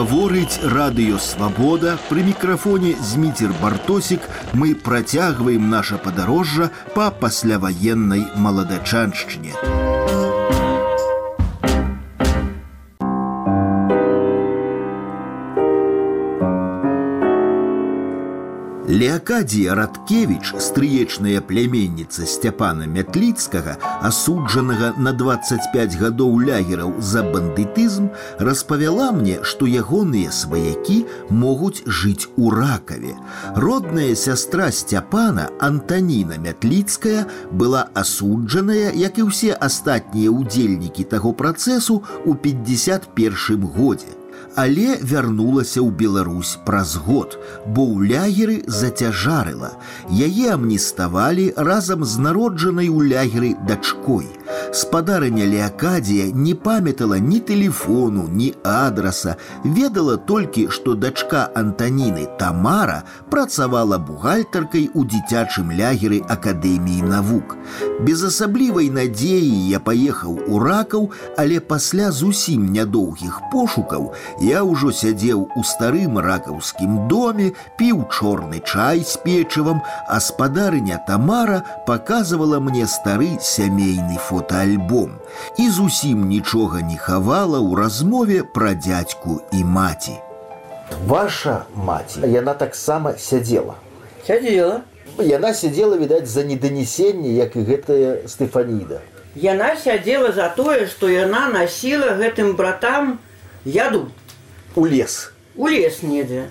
Гаворыць радыё «Свабода», пры мікрафоне Зміцер Бартосік. Мы працягваем наша падарожжа па пасляваеннай маладачаншчыне. Леакадія Радкевіч, стрыечная пляменніца Сцяпана Мятліцкага, асуджанага на 25 гадоў лягераў за бандытызм, распавяла мне, што ягоныя сваякі могуць жыць у Ракаве. Родная сястра Сцяпана, Антаніна Мятліцкая, была асуджаная, як і ўсе астатнія ўдзельнікі таго працэсу, у 51 годзе. Але вярнулася ў Беларусь праз год, бо ў лягеры зацяжарыла. Яе амніставалі разам з народжанай у лягеры дачкой. Спадарыня Леакадія не памятала ні тэлефону, ні адраса, ведала толькі, што дачка Антаніны Тамара працавала бухгалтаркай у дзіцячым лягеры Акадэміі навук. Без асаблівай надзеі я паехаў у Ракаў, але пасля зусім нядоўгіх пошукаў я ўжо сядзеў у старым ракаўскім доме, піў чорны чай з печывам, а спадарыня Тамара паказвала мне стары сямейны фотоальбом і зусім нічога не хавала ў размове пра дзядзьку і маці. Ваша маці, яна таксама сядзела. Сядзела. Яна сядзела, відаць, за неданесенне, як і гэтая Стэфаніда. Яна сядзела за тое, што яна насіла гэтым братам яду. У лес. У лес недзе.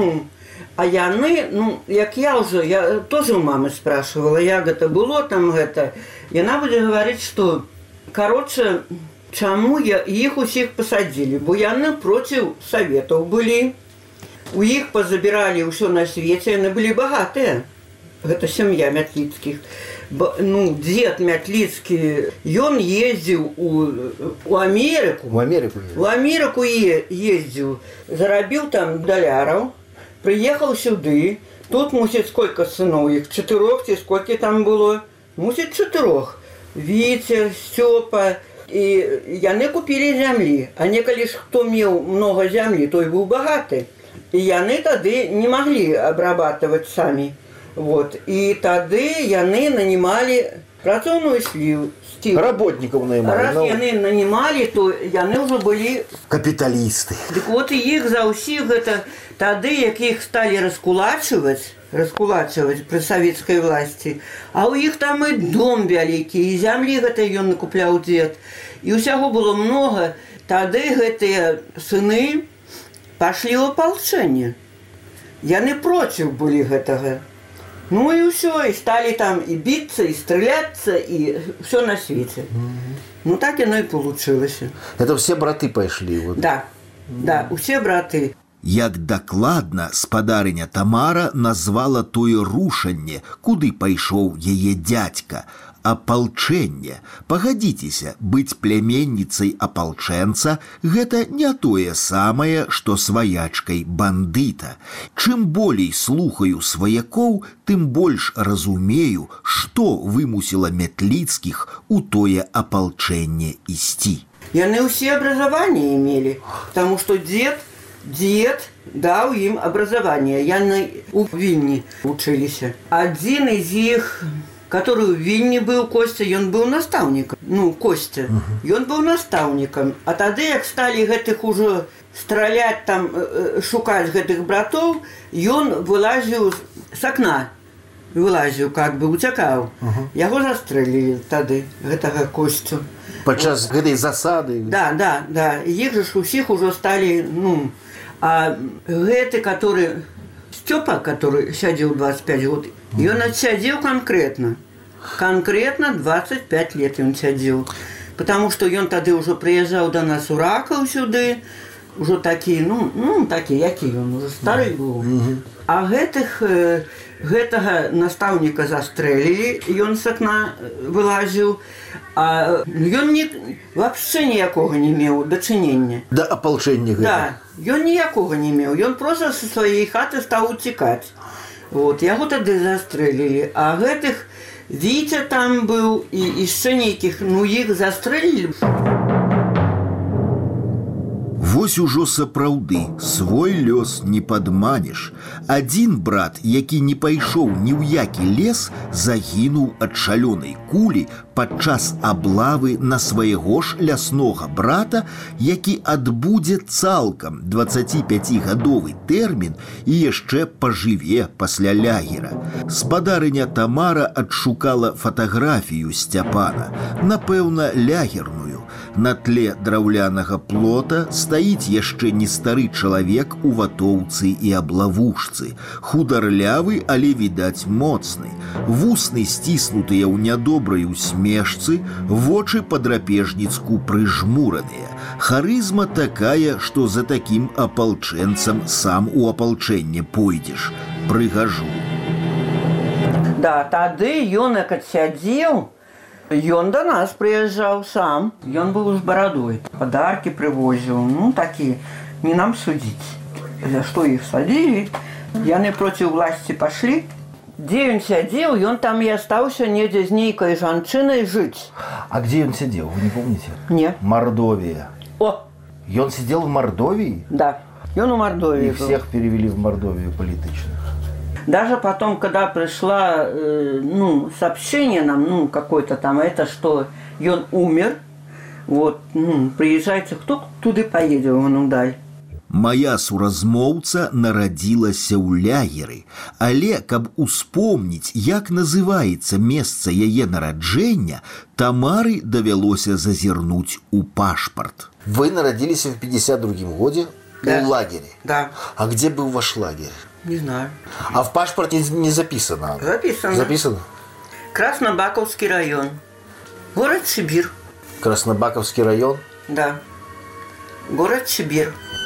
А яны, як я тоже у мамы спрашивала, як гэта было там гэта. Яна будзе гаварыць, што, кароче, чаму іх усіх пасадзілі, бо яны проціў саветаў былі. У іх пазабіралі ўсё на свеце, яны былі багатыя. Гэта сям'я Мятліцкіх. Дзед Мятліцкі, ён ездзіў у Амерыку. У Амерыку ездзіў, зарабіў там даляраў, прыехаў сюды. Тут, мусіць, сколько сыноў іх? 4 ці сколькі там было? Мусіць, 4. Віцер, Стёпа. І яны купілі зямлі. А некалі ж хто меў многа зямлі, той быў багаты. І яны тады не маглі абрабатываць самі. І тады яны нанімалі працоўную сілу. Работнікаў наймалі. Раз яны нанімалі, то яны ўжо былі капіталісты. Дык і іх за ўсіх гэта тады, як іх сталі раскулачваць пры савецкай власці, а ў іх там і дом вялікі, і зямлі гэта ён накупляў дзед. І ўсяго было многа. Тады гэтыя сыны пашлі ў апалчэнне. Яны проціў былі гэтага. І ўсё, і сталі там і біцца, і страляцца, і ўсё на свеце. Так яно і получылася. Это все браты пайшлі? Да, усе браты. Як дакладна спадарыня Тамара назвала тое рушанне, куды пайшоў яе дзядзька, апалчэнне. Пагадзіцеся, быць пляменніцай апалчэнца – гэта не тое самае, што сваячкай бандыта. Чым болей слухаю сваякоў, тым больш разумею, што вымусіла Мятліцкіх у тое апалчэнне ісці. Яны ўсе абразаванне имелі, таму што дзед даў ім абразаванне. Яны ў Вільні вучыліся. Адзін з іх, который у Вільні быў, Костя, ён быў настаўнікам. Костя. Ён быў настаўнікам. А тады, як сталі гэтых ужо страляць там, шукаць гэтых братоў, ён вылазіў з акна. Уцякаў. Яго застрэлілі тады, гэтага Костю. Падчас гэтай засады? Да. Іх жа усіх ужо сталі, А гэты, который Стёпа, который сядзеў 25 год, ён адсядзеў канкрэтна. Канкрэтна 25 лет ён сядзеў. Потому што ён тады ўжо прыязджаў да нас у Ракаў сюды, ўжо такі, такі, які ён, ўжо стары быў. А гэтага настаўніка застрэлілі, ён з акна вылазіў, а ён вообще ніякога не меў дачынення. Да апалчэння гэта? Да, ён ніякога не меў, ён проста са сваёй хаты стаў уцікаць. Яго тады застрэлілі, а гэтых Віця там быў і яшчэ нейкіх, іх застрэлілі. Вось ужо сапраўды свой лёс не падманеш. Адзін брат, які не пайшоў ні ў які лес, загінуў ад шалёнай кулі падчас аблавы на свайго ж ляснога брата, які адбудзе цалкам 25гадовы тэрмін і яшчэ пажыве пасля лягера. Спадарыня Тамара адшукала фатаграфію Сцяпана, напэўна, лягерную. На тле драўлянага плота стаіць яшчэ не стары чалавек у ватоўцы і аблавушцы, хударлявы, але, відаць, моцны. Вусны сціснутыя ў нядобрай усмешцы, вочы па-драпежніцку прыжмураныя. Харызма такая, што за такім апалчэнцам сам у апалчэнне пойдзеш. Прыгажу. Да, тады ён як адсядзеў, ён до нас прыязджаў сам. Ён быў з барадой, падаркі прывозіў, ну такі, не нам судзіць. За што іх садзілі, яны проці ўласці пашлі. Дзе ён сядзеў, ён там і астаўся недзе з нейкай жанчынай жыць. А где он сидел, вы не помните? Не. Мордовия. О, И он сидел в Мордовии? да, ён у Мордовии И был. всех перевели в Мордовию политичных. Даже потом, когда пришло сообщение нам, какое-то там, это что он умер, вот, приезжайте, кто туда поедет, он удаль. Моя суразмоўца нарадзілася ў лягеры, але каб успомніць, як называецца месца яе нараджэння, Тамары давялося зазірнуць у пашпарт. Вы народились в 52-м году Да. в лагере? Да. А где был ваш лагерь? Не знаю. А в пашпорте не записано? Записано. Записано? Краснобаковский район. Город Сибирь. Краснобаковский район? Да. Город Сибирь.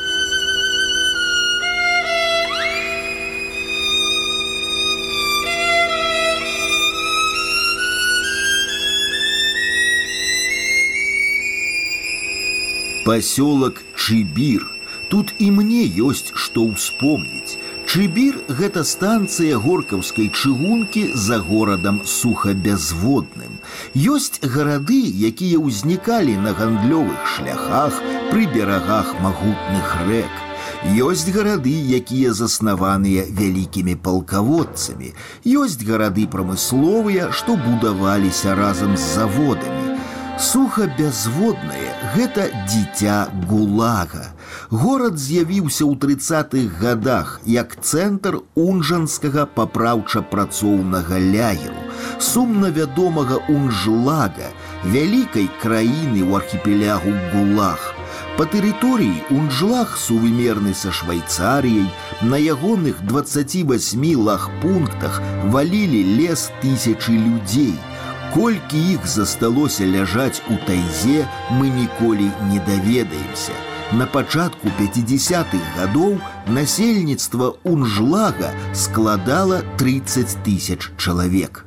Пасёлак Чыбір. Тут і мне ёсць што ўспомніць. Чыбір – гэта станцыя горкаўскай чыгункі за горадам Сухабязводным. Ёсць гарады, якія ўзнікалі на гандлёвых шляхах пры берагах магутных рэк. Ёсць гарады, якія заснаваныя вялікімі палкаводцамі. Ёсць гарады прамысловыя, што будаваліся разам з заводамі. Сухабязводнае – гэта дзіця ГУЛАГа. Горад з'явіўся ў 30-х гадах як цэнтр унжанскага папраўча-працоўнага лягеру, сумна вядомага Унжлага, вялікай краіны ў архіпелягу ГУЛАГ. Па тэрыторыі Унжлаг сувымерны са Швайцарыяй, на ягоных 28 лагпунктах валілі лес тысячы людзей. Колькі іх засталося ляжаць у тайзе, мы ніколі не даведаемся. На пачатку 50-х гадоў насельніцтва Унжлага складала 30 000 чалавек.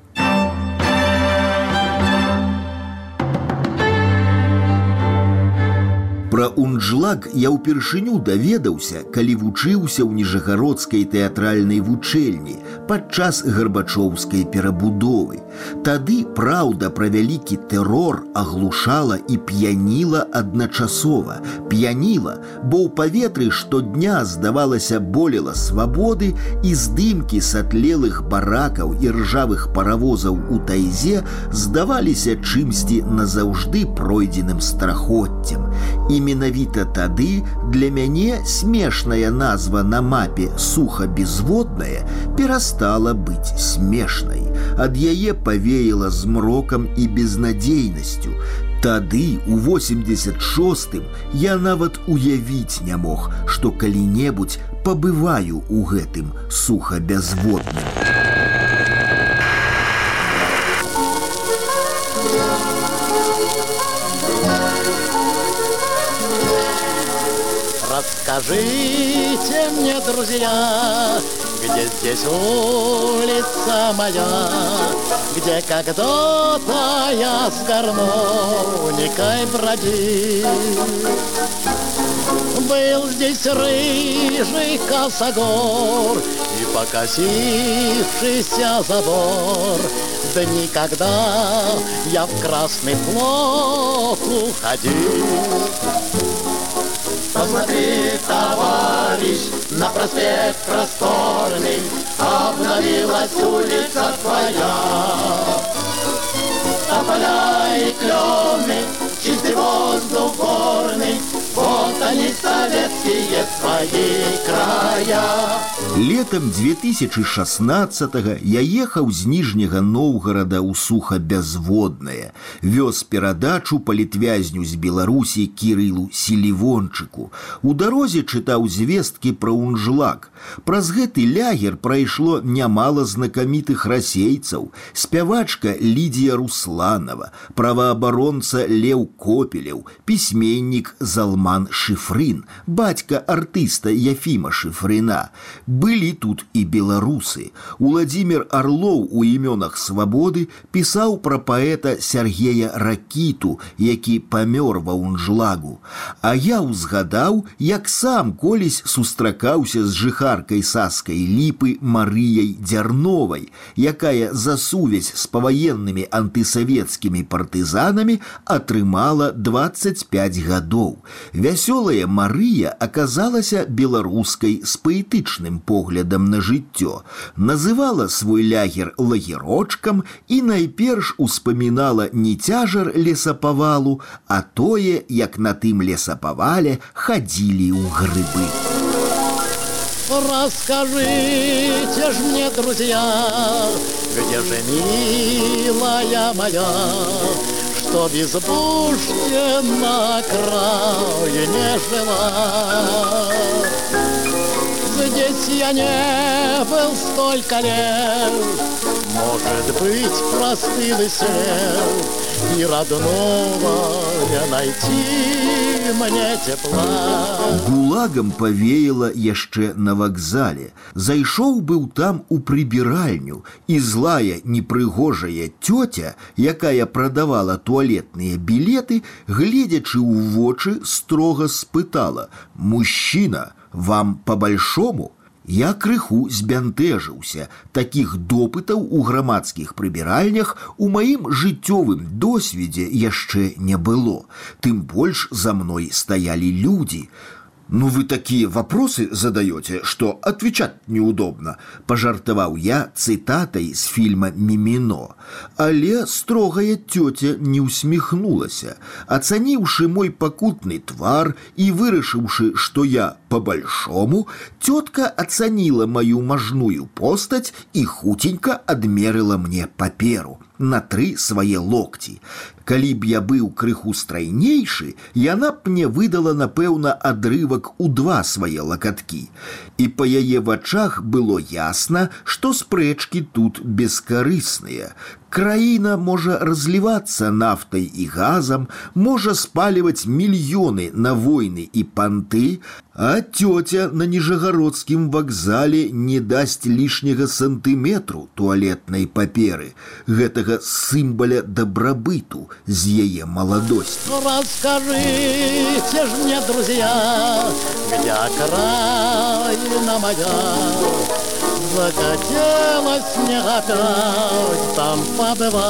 Пра Унжлаг я ўпершыню даведаўся, калі вучыўся ў Ніжагародскай тэатральнай вучэльні падчас гарбачоўскай перабудовы. Тады праўда пра вялікі тэрор аглушала і п'яніла адначасова. П'яніла, бо ў паветры штодня, здавалася, болела свабоды, і здымкі сатлелых баракаў і ржавых паравозаў у тайзе здаваліся чымсьці назаўжды пройдзеным страхоццем. І менавіта тады для мяне смешная назва на мапе «Сухабязводная» перастала быць смешнай. Ад яе павеяла змрокам і безнадзейнасцю. Тады, у 86-м, я нават уявіць не мог, што калі-небудзь пабываю ў гэтым Сухабязводным. Расскажите мне, друзья, где здесь улица моя, где когда-то я с гармоникой бродил. Был здесь рыжий косогор и покосившийся забор. Дни, когда я в Красный флот уходил. Посмотри, товарищ, на проспект просторный обновилась улица твоя. Тополя и клены, чистый воздух горный, вот они, советские свои края. Летом 2016-го я ехаў з Ніжняга Новгарада ў Сухабязводнае, вёз перадачу палітвязню з Беларусі Кірылу Селівончыку. У дарозе чытаў звесткі пра Унжлак. Праз гэты лягер прайшло нямала знакамітых расейцаў: спявачка Лідія Русланова, праваабаронца Леў Копелеў, пісьменнік Залман Шифрын, бацька артыста Яфіма Шифрына. Былі тут і беларусы. Уладзімір Арлоў у імёнах свабоды пісаў пра паэта Сергея Ракіту, які памёр ва Унжлагу. А я ўзгадаў, як сам колісь сустракаўся з жыхаркай Саскай Ліпы Марыяй Дзярновай, якая за сувязь з паваеннымі антысавецкімі партызанамі атрымала 25 гадоў. Вясёлая Марыя аказалася беларускай з паэтычным поглядам на жыццё, называла свой лягер лагерочкам і найперш успамінала не цяжар лесапавалу, а тое, як на тым лесапавале хадзілі ў грыбы. Расскажите ж мне, друзья, где же милая моя, что без бушки на окраине жила. Здесь я не был столько лет, может быть, простыл и сел, и родного не найти мне тепла. Гулагам павеяла яшчэ на вакзале. Зайшоў быў там у прыбіральню, і злая непрыгожая тётя, якая прадавала туалетныя білеты, гледзячы ў вочы, строга спытала: «Мужчина, вам по-большому?» Я крыху збянтэжыўся. Такіх допытаў у грамадскіх прыбіральнях у маім жыццёвым досведзе яшчэ не было. Тым больш за мной стаялі людзі. «Ну вы такие вопросы задаете, что отвечать неудобно», – пожартовал я цитатой с фильма «Мимино». Але строгая тетя не усмехнулася. Оценивши мой покутный твар и вырашивши, что я по-большому, тетка оценила мою мажную постать и хутенько адмерила мне паперу на 3 свае локти. Калі б я быў крыху страйнейшы, яна б мне выдала, напэўна, адрывак у 2 свае лакаткі. І па яе вачах было ясна, што спрэчкі тут бескарысныя. Краіна можа разливаться нафтай і газам, можа спаліваць мільёны на войны і панты, а тётя на Ніжагародскім вакзале не дасць лішняга сантыметру туалетнай паперы, гэтага сімваля дабрабыту з яе маладосці. Расскажите ж мне, друзья, где окраина моя. Захотелось мне опять там побывать.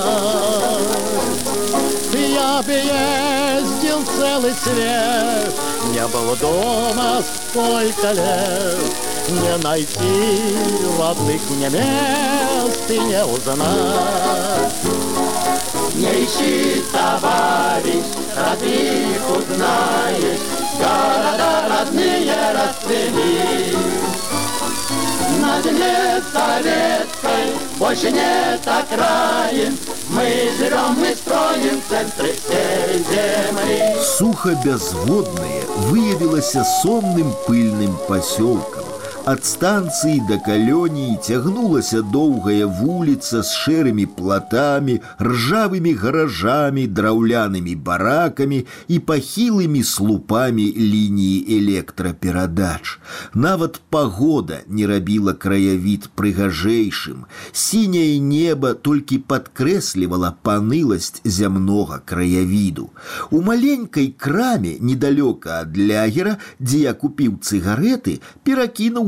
Я бы ездил целый свет, не был дома столько лет. Не найти родных мне мест и не узнать. Не ищи, товарищ, родных узнаешь, города родные расцвели. На земле советской больше нет окраин, мы живем, мы строим в центре всей земли. Сухабязводнае выявілася сонным пыльным пасёлкам. Ад станцыі да калоніі цягнулася доўгая вуліца з шэрымі платамі, ржавымі гаражамі, драўлянымі баракамі і пахілымі слупамі лініі электраперадач. Нават пагода не рабіла краявід прыгажэйшым. Сіняе неба толькі падкрэслівала паныласць зямнога краявіду. У маленькай краме недалёка ад лягера, дзе я купіў цыгареты, перакінуў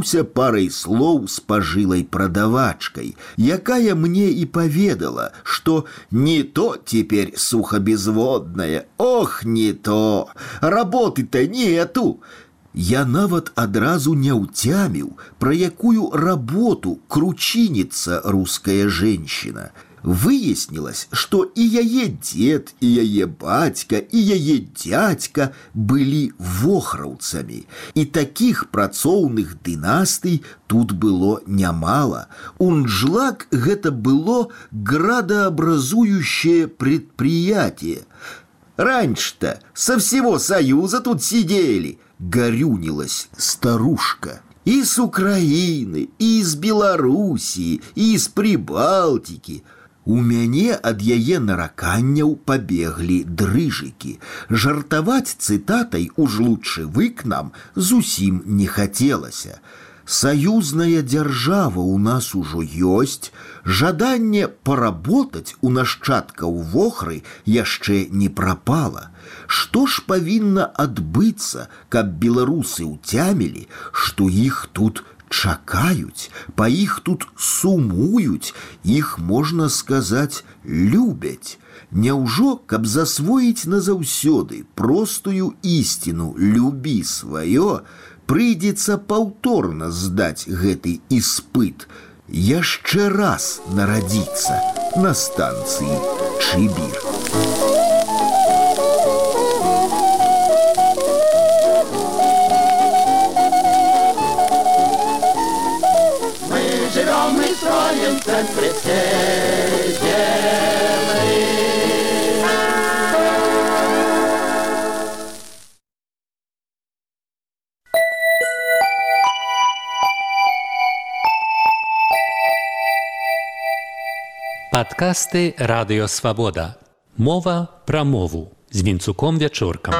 абмяніўся парай слоў з пажылай прадавачкай, якая мне і паведала, што не то теперь сухобезводная, ох, не то, работы-то нету. Я нават адразу не ўцяміў, пра якую работу кручинится русская женщина. Выяснилось, что и яе дед, и яе бацька, и яе дядька были вохраўцамі. И таких працоўных дынастый тут было нямало. Унджлак гэта было градообразующее предприятие. Раньше-то со всего Союза тут сидели, горюнилась старушка. И с Украины, и из Белоруссии, и из Прибалтики. У мяне ад яе нараканняў пабеглі дрыжыкі. Жартаваць цытатай уж лучше вы к нам зусім не хацелася. Саюзная дзяржава у нас ужо ёсць, жаданне паработаць у нашчадкаў вохры яшчэ не прапала. Што ж павінна адбыцца, каб беларусы ўцямілі, што іх тут чакаюць, па іх тут сумуюць, іх, можна сказаць, любяць. Няўжо, каб засвоіць назаўсёды простую ісціну «любі сваё», прыйдзецца паўторна здаць гэты іспыт, яшчэ раз нарадзіцца на станцыі Чыбір. Мы строим центр всей земли. Падкасты «Радыё Свабода». Мова пра мову з Вінцуком Вячоркам.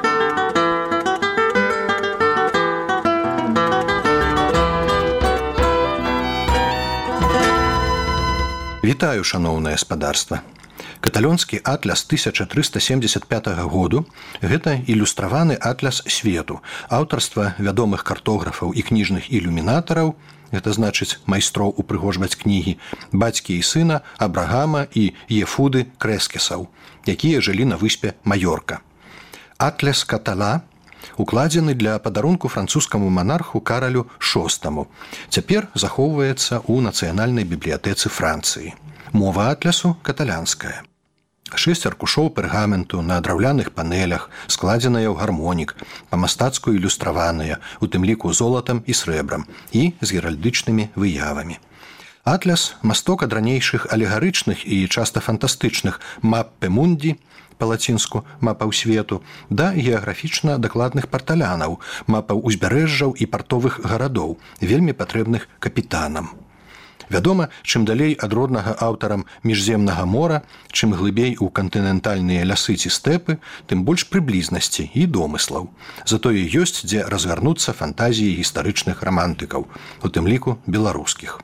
Вітаю, шаноўнае спадарства. Каталонскі атляс 1375 году – гэта ілюстраваны атляс свету, аўтарства вядомых картографаў і кніжных ілюмінатараў, гэта значыць майстроў упрыгожваць кнігі, бацькі і сына Абрагама і Ефуды Крэскесаў, якія жылі на выспе Маёрка. Атляс Катала укладзены для падарунку французскаму манарху Каралю VI. Цяпер захоўваецца ў нацыянальнай бібліятэцы Францыі. Мова атлясу каталянская. 6 аркушоў пергаменту на драўляных панелях, складзеныя ў гармонік, па-мастацку ілюстраваныя, у тым ліку золатам і срэбрам, і з геральдычнымі выявамі. Атляс – масток ад ранейшых алегарычных і часта фантастычных «маппе мунді», па-лацінску «мапаў свету», да геаграфічна дакладных парталянаў, мапаў узбярэжжаў і партовых гарадоў, вельмі патрэбных капітанам. Вядома, чым далей ад роднага аўтарам міжземнага мора, чым глыбей у кантынентальныя лясы ці стэпы, тым больш прыблізнасці і домыслаў. Затое ёсць, дзе разгарнуцца фантазіі гістарычных рамантыкаў, у тым ліку беларускіх.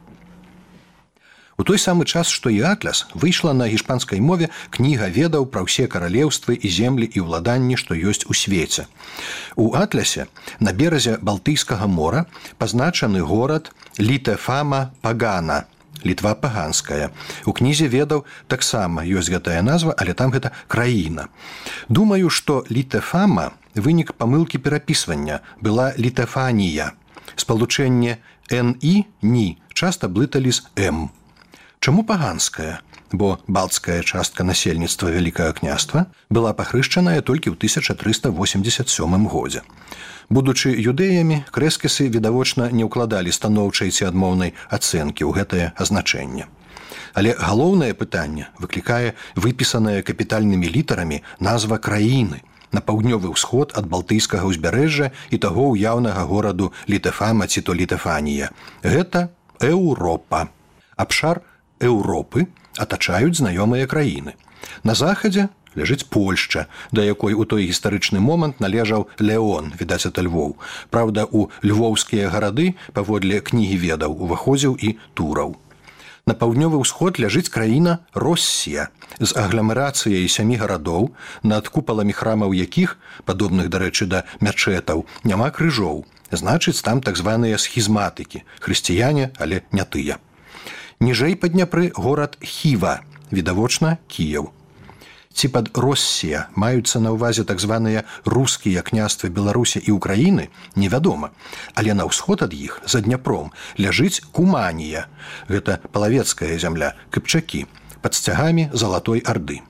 У той самы час, што і атляс, выйшла на гішпанскай мове кніга ведаў пра ўсе каралеўствы і землі і ўладанні, што ёсць у свеце. У атлясе на беразе Балтыйскага мора пазначаны горад Літефама Пагана, Літва паганская. У кнізе ведаў таксама ёсць гэтая назва, але там гэта краіна. Думаю, што Літефама – вынік памылкі перапісвання, была Літефанія. Спалучэнне «н» – «ні» часта блыталі з «м». Чаму паганская? Бо балцкая частка насельніцтва Вялікага княства была пахрышчаная толькі ў 1387 годзе. Будучы юдэямі, крэскесы відавочна не ўкладалі станоўчай ці адмоўнай ацэнкі ў гэтае азначэнне. Але галоўнае пытанне выклікае выпісаная капітальнымі літарамі назва краіны на паўднёвы ўсход ад Балтыйскага ўзбярэжжа і таго ўяўнага гораду Літефама ці то Літефанія. Гэта Еўропа. Абшар Еўропы атачаюць знаёмыя краіны. На захадзе ляжыць Польшча, да якой у той гістарычны момант належаў Леон, відаць, ад Львоў. Праўда, у львоўскія гарады, паводле кнігі ведаў, уваходзіў і Тураў. На паўднёвы ўсход ляжыць краіна Россія з агламерацыяй 7 гарадоў, над купаламі храмаў якіх, падобных, дарэчы, да мячэтаў, няма крыжоў. значыць, там так званыя схізматыкі, хрысціяне, але не тыя. Ніжэй па Дняпры горад Хіва, відавочна Кіеў. Ці пад Россія маюцца на ўвазе так званыя рускія княствы Беларусі і Украіны, невядома. Але на ўсход ад іх, за Дняпром, ляжыць Куманія. Гэта палавецкая зямля, кыпчакі, пад сцягамі Залатой Арды.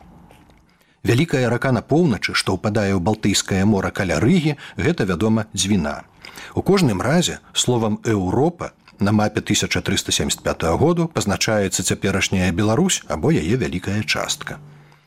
Вялікая рака на поўначы, што ўпадае ў Балтыйскае мора каля Рыгі, гэта, вядома, Дзвіна. У кожным разе словам «Еўропа» на мапе 1375 году пазначаецца цяперашняя Беларусь або яе вялікая частка.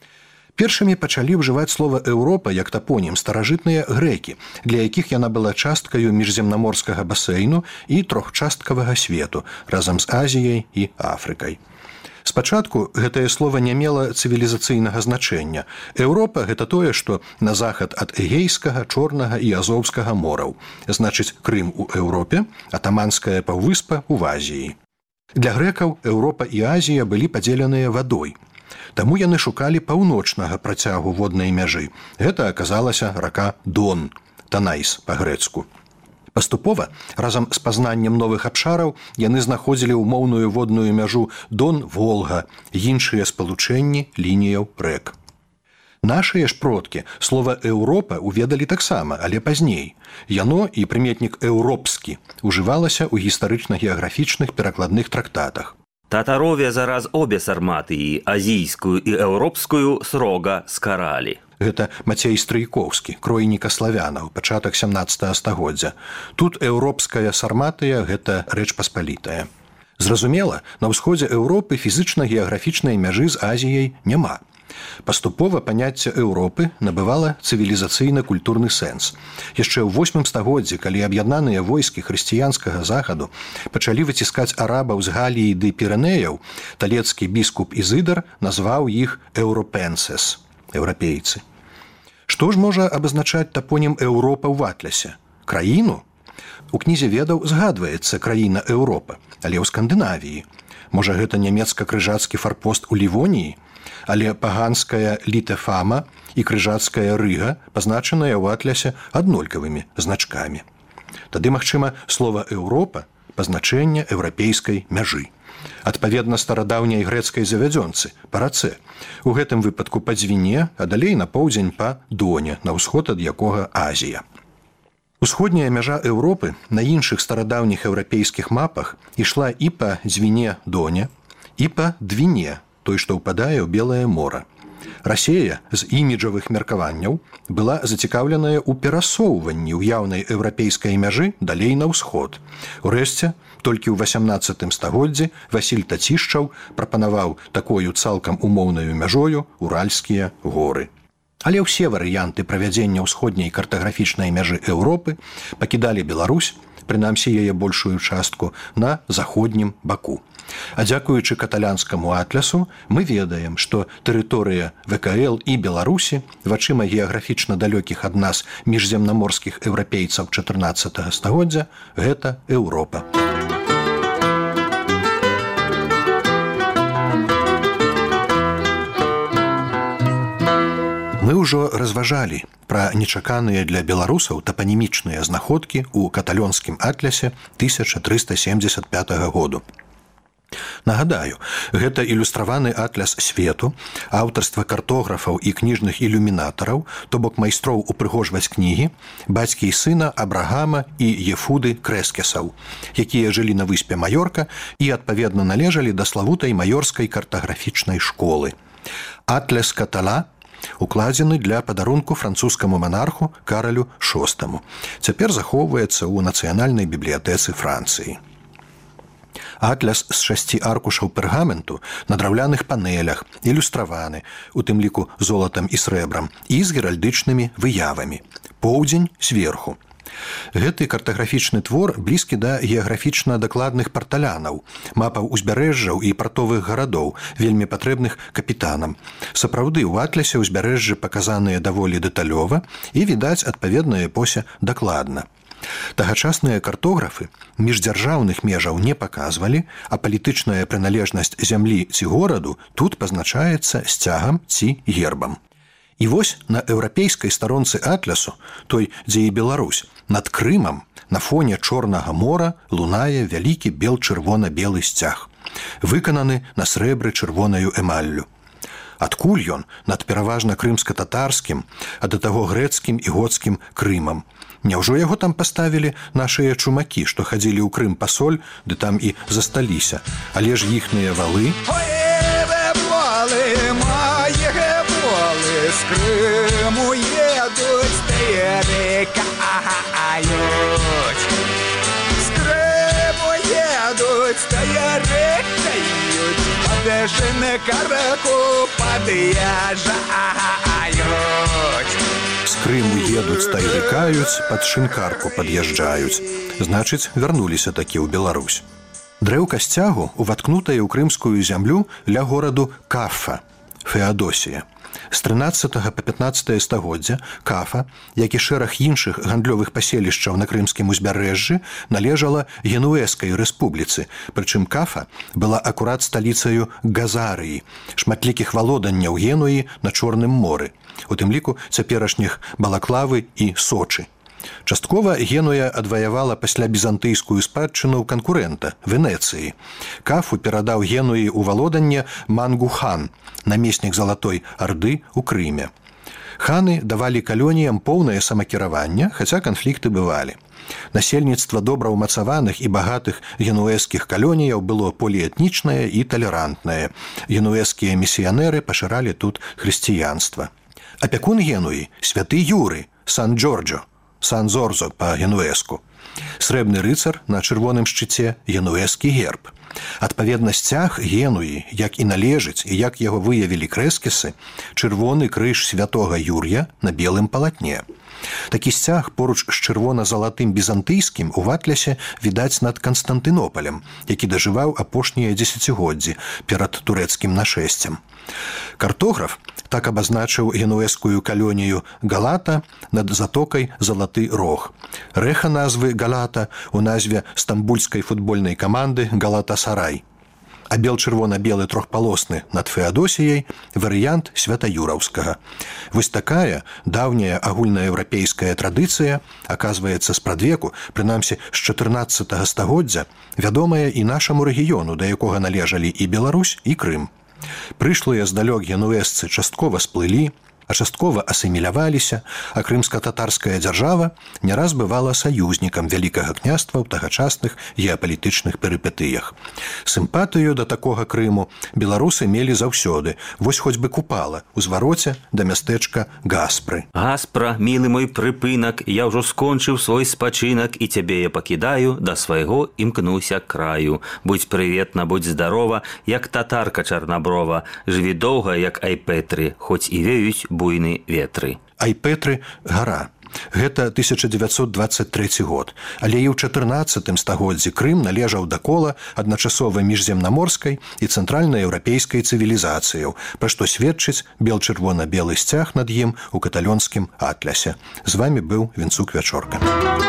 Першымі пачалі ўжываць слова «Еўропа» як тапонім старажытныя грэкі, для якіх яна была часткаю міжземнаморскага басейну і трохчасткавага свету разам з Азіяй і Афрыкай. Спачатку гэтае слова не мела цывілізацыйнага значэння. Еўропа – гэта тое, што на захад ад Эгейскага, Чорнага і Азоўскага мораў. Значыць, Крым у Еўропе, атаманская паўвыспа ў Азіі. Для грэкаў Еўропа і Азія былі падзеленыя вадой. Таму яны шукалі паўночнага працягу воднай мяжы. Гэта аказалася рака Дон, Танайс па-грэцку. Паступова, разам з пазнаннем новых абшараў, яны знаходзілі ўмоўную водную мяжу Дон-Волга, іншыя спалучэнні лініяў рэк. Нашыя ж продкі слова «Еўропа» уведалі таксама, але пазней. Яно і прыметнік «еўропскі» ужывалася ў гістарычна-геаграфічных перакладных трактатах. Татарове зараз обе сарматыі, азійскую і еўропскую, срога скаралі. Гэта Мацей Стрыйкоўскі, кройніка славянаў, пачатак 17 стагоддзя. Тут еўропская сарматыя – гэта рэч паспалітая. Зразумела, на ўсходзе Еўропы фізічна-геаграфічнай мяжы з Азіяй няма. Паступова паняцце Еўропы набывала цывілізацыйна-культурны сэнс. Яшчэ ў 8 стагоддзі, калі аб'яднаныя войскі хрысціянскага захаду пачалі выціскаць арабаў з Галіі ды Пірэнеяў, талецкі біскуп Ізыдар назваў іх «еўропенсес» – еўрапейцы. Што ж можа абазначаць тапонім Еўропа ў Атлясе? Краіну? У кнізе ведаў згадваецца краіна Еўропа, але ў Скандынавіі. Можа, гэта нямецка-крыжацкі фарпост у Лівоніі? Але паганская Літэфама і крыжацкая Рыга пазначаныя ў Атлясе аднолькавымі значкамі. Тады, магчыма, слова «Еўропа» – пазначэнне еўрапейскай мяжы. Адпаведна старадаўняй грэцкай завядзёнцы, па рацэ. У гэтым выпадку па Дзвіне, а далей на поўдзень па Доне, на ўсход ад якога Азія. Усходняя мяжа Еўропы на іншых старадаўніх еўрапейскіх мапах ішла і па Дзвіне-Доне, і па Двіне, той, што ўпадае ў Белае мора. Расея з іміджавых меркаванняў была зацікаўленая ў перасоўванні ўяўнай еўрапейскай мяжы далей на ўсход. Урэшце, толькі ў 18 стагоддзі Васіль Тацішчаў прапанаваў такою цалкам умоўнаю мяжою Уральскія горы. Але ўсе варыянты правядзення ўсходняй картаграфічнай мяжы Еўропы пакідалі Беларусь, прынамсі яе большую частку, на заходнім баку. А дзякуючы каталянскаму атлясу мы ведаем, што тэрыторыя ВКЛ і Беларусі вачыма геаграфічна далёкіх ад нас міжземнаморскіх еўрапейцаў 14 стагоддзя – гэта Еўропа. Мы ўжо разважалі пра нечаканыя для беларусаў тапанімічныя знаходкі ў каталёнскім атлясе 1375 году. Нагадаю, гэта ілюстраваны атляс свету, аўтарства картографаў і кніжных ілюмінатараў, то бок майстроў упрыгожваць кнігі, бацькі і сына Абрагама і Ефуды Крэскесаў, якія жылі на выспе Маёрка і адпаведна належалі да славутай маёрскай картаграфічнай школы. Атляс катала укладзены для падарунку французскаму манарху Каралю VI. Цяпер захоўваецца ў нацыянальнай бібліятэцы Францыі. Атляс з 6 аркушаў пергаменту на драўляных панелях, ілюстраваны, у тым ліку золатам і срэбрам, і з геральдычнымі выявамі. Поўдзень зверху. Гэты картаграфічны твор блізкі да геаграфічна-дакладных парталянаў, мапаў узбярэжжаў і партовых гарадоў, вельмі патрэбных капітанам. Сапраўды, у атлясе ўзбярэжжы паказаныя даволі дэталёва і, відаць, адпаведная эпося дакладна. Тагачасныя картографы міждзяржаўных межаў не паказвалі, а палітычная прыналежнасць зямлі ці гораду тут пазначаецца сцягам ці гербам. І вось на еўрапейскай старонцы атлясу, той, дзе і Беларусь, Над Крымам на фоне Чорнага мора лунае вялікі бел-чырвона-белы сцяг, выкананы на срэбры чырвонаю эмаллю. Адкуль ён над пераважна крымска-татарскім, а да таго грэцкім і гоцкім Крымам? Няўжо яго там паставілі нашыя чумакі, што хадзілі ў Крым па соль, ды там і засталіся. Але ж іхныя валы... З Криму едуть, старикають. З Криму едуть, старикають. Подешены караку подъезжают. З Крыму едуць, тайрыкаюць, пад шынкарку пад'язджаюць. Значыць, вярнуліся такі ў Беларусь. Дрэўка сцягу уваткнутая ў крымскую зямлю ля гораду Кафа, Феадосія. З 13 па 15 стагоддзя Кафа, як і шэраг іншых гандлёвых паселішчаў на крымскім узбярэжжы, належала Генуэзскай рэспубліцы, прычым Кафа была акурат сталіцаю Газарыі, шматлікіх валоданняў Генуі на Чорным моры, у тым ліку цяперашніх Балаклавы і Сочы. Часткова Генуя адваявала пасля бізантыйскую спадчыну канкурэнта Венецыі. Кафу перадаў Генуі ў валоданне Мангу-хан, намеснік Залатой Арды ў Крыме. Ханы давалі калоніям поўнае самакіраванне, хаця канфлікты бывалі. Насельніцтва добра ўмацаваных і багатых генуэзскіх калоніяў было поліэтнічнае і талерантнае. Генуэзскія місіянеры пашыралі тут хрысціянства. Апякун Генуі – святы Юры, Сан-Джорджо, Сан-Зорзо па-генуэзку. Срэбны рыцар на чырвоным шчыце – генуэзскі герб. Адпаведна сцяг Генуі, як і належыць, і як яго выявілі крэскісы, чырвоны крыж святога Юр'я на белым палатне. Такі сцяг поруч з чырвона-залатым бізантыйскім у Атлясе відаць над Канстантынополем, які дажываў апошнія дзесяцігоддзі перад турэцкім нашэсцем. Картограф так абазначыў генуэзскую калонію Галата над затокай Залаты Рог. Рэха назвы Галата у назве стамбульскай футбольнай каманды Галатасарай. А бел-чырвона-белы трохпалосны над Феадосіяй – варыянт святаюраўскага. Вось такая даўняя агульнаеўрапейская традыцыя, аказваецца, спрадвеку, прынамсі з 14 стагоддзя, вядомая і нашаму рэгіёну, да якога належалі і Беларусь, і Крым. Прышлыя здалёк генуэзцы часткова сплылі, а часткова асіміляваліся, а крымска-татарская дзяржава не раз бывала саюзнікам Вялікага княства ў тагачасных геапалітычных перыпетыях. Сімпатыю да такога Крыму беларусы мелі заўсёды, вось хоць бы Купала, у звароце да мястэчка Гаспры. Гаспра, мілы мой прыпынак, я ўжо скончыў свой спачынак, і цябе я пакідаю, да свайго імкнуся краю. Будь прыветна, будь здарова, як татарка чарнаброва, жыві доўга, як Айпетры, хоць і веюць буйны ветры. Айпетры – гара. Гэта 1923 год. Але і ў 14 стагоддзі Крым належаў да кола адначасова міжземнаморскай і цэнтральнаеўрапейскай цывілізацыяў, пра што сведчыць бел-чырвона-белы сцяг над ім у каталёнскім Атлясе. З вамі быў Вінцук Вячорка.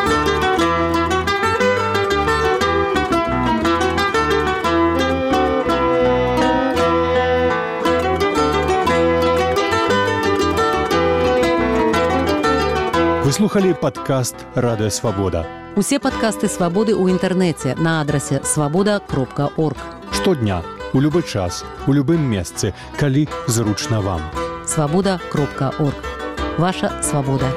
Вы слухали падкаст «Радыё Свабода». Усе падкасты «Свабоды» ў інтэрнэце на адрасе свабода.орг. Штодня, у любы час, у любым месцы, калі зручна вам. Свабода.орг. Ваша свабода.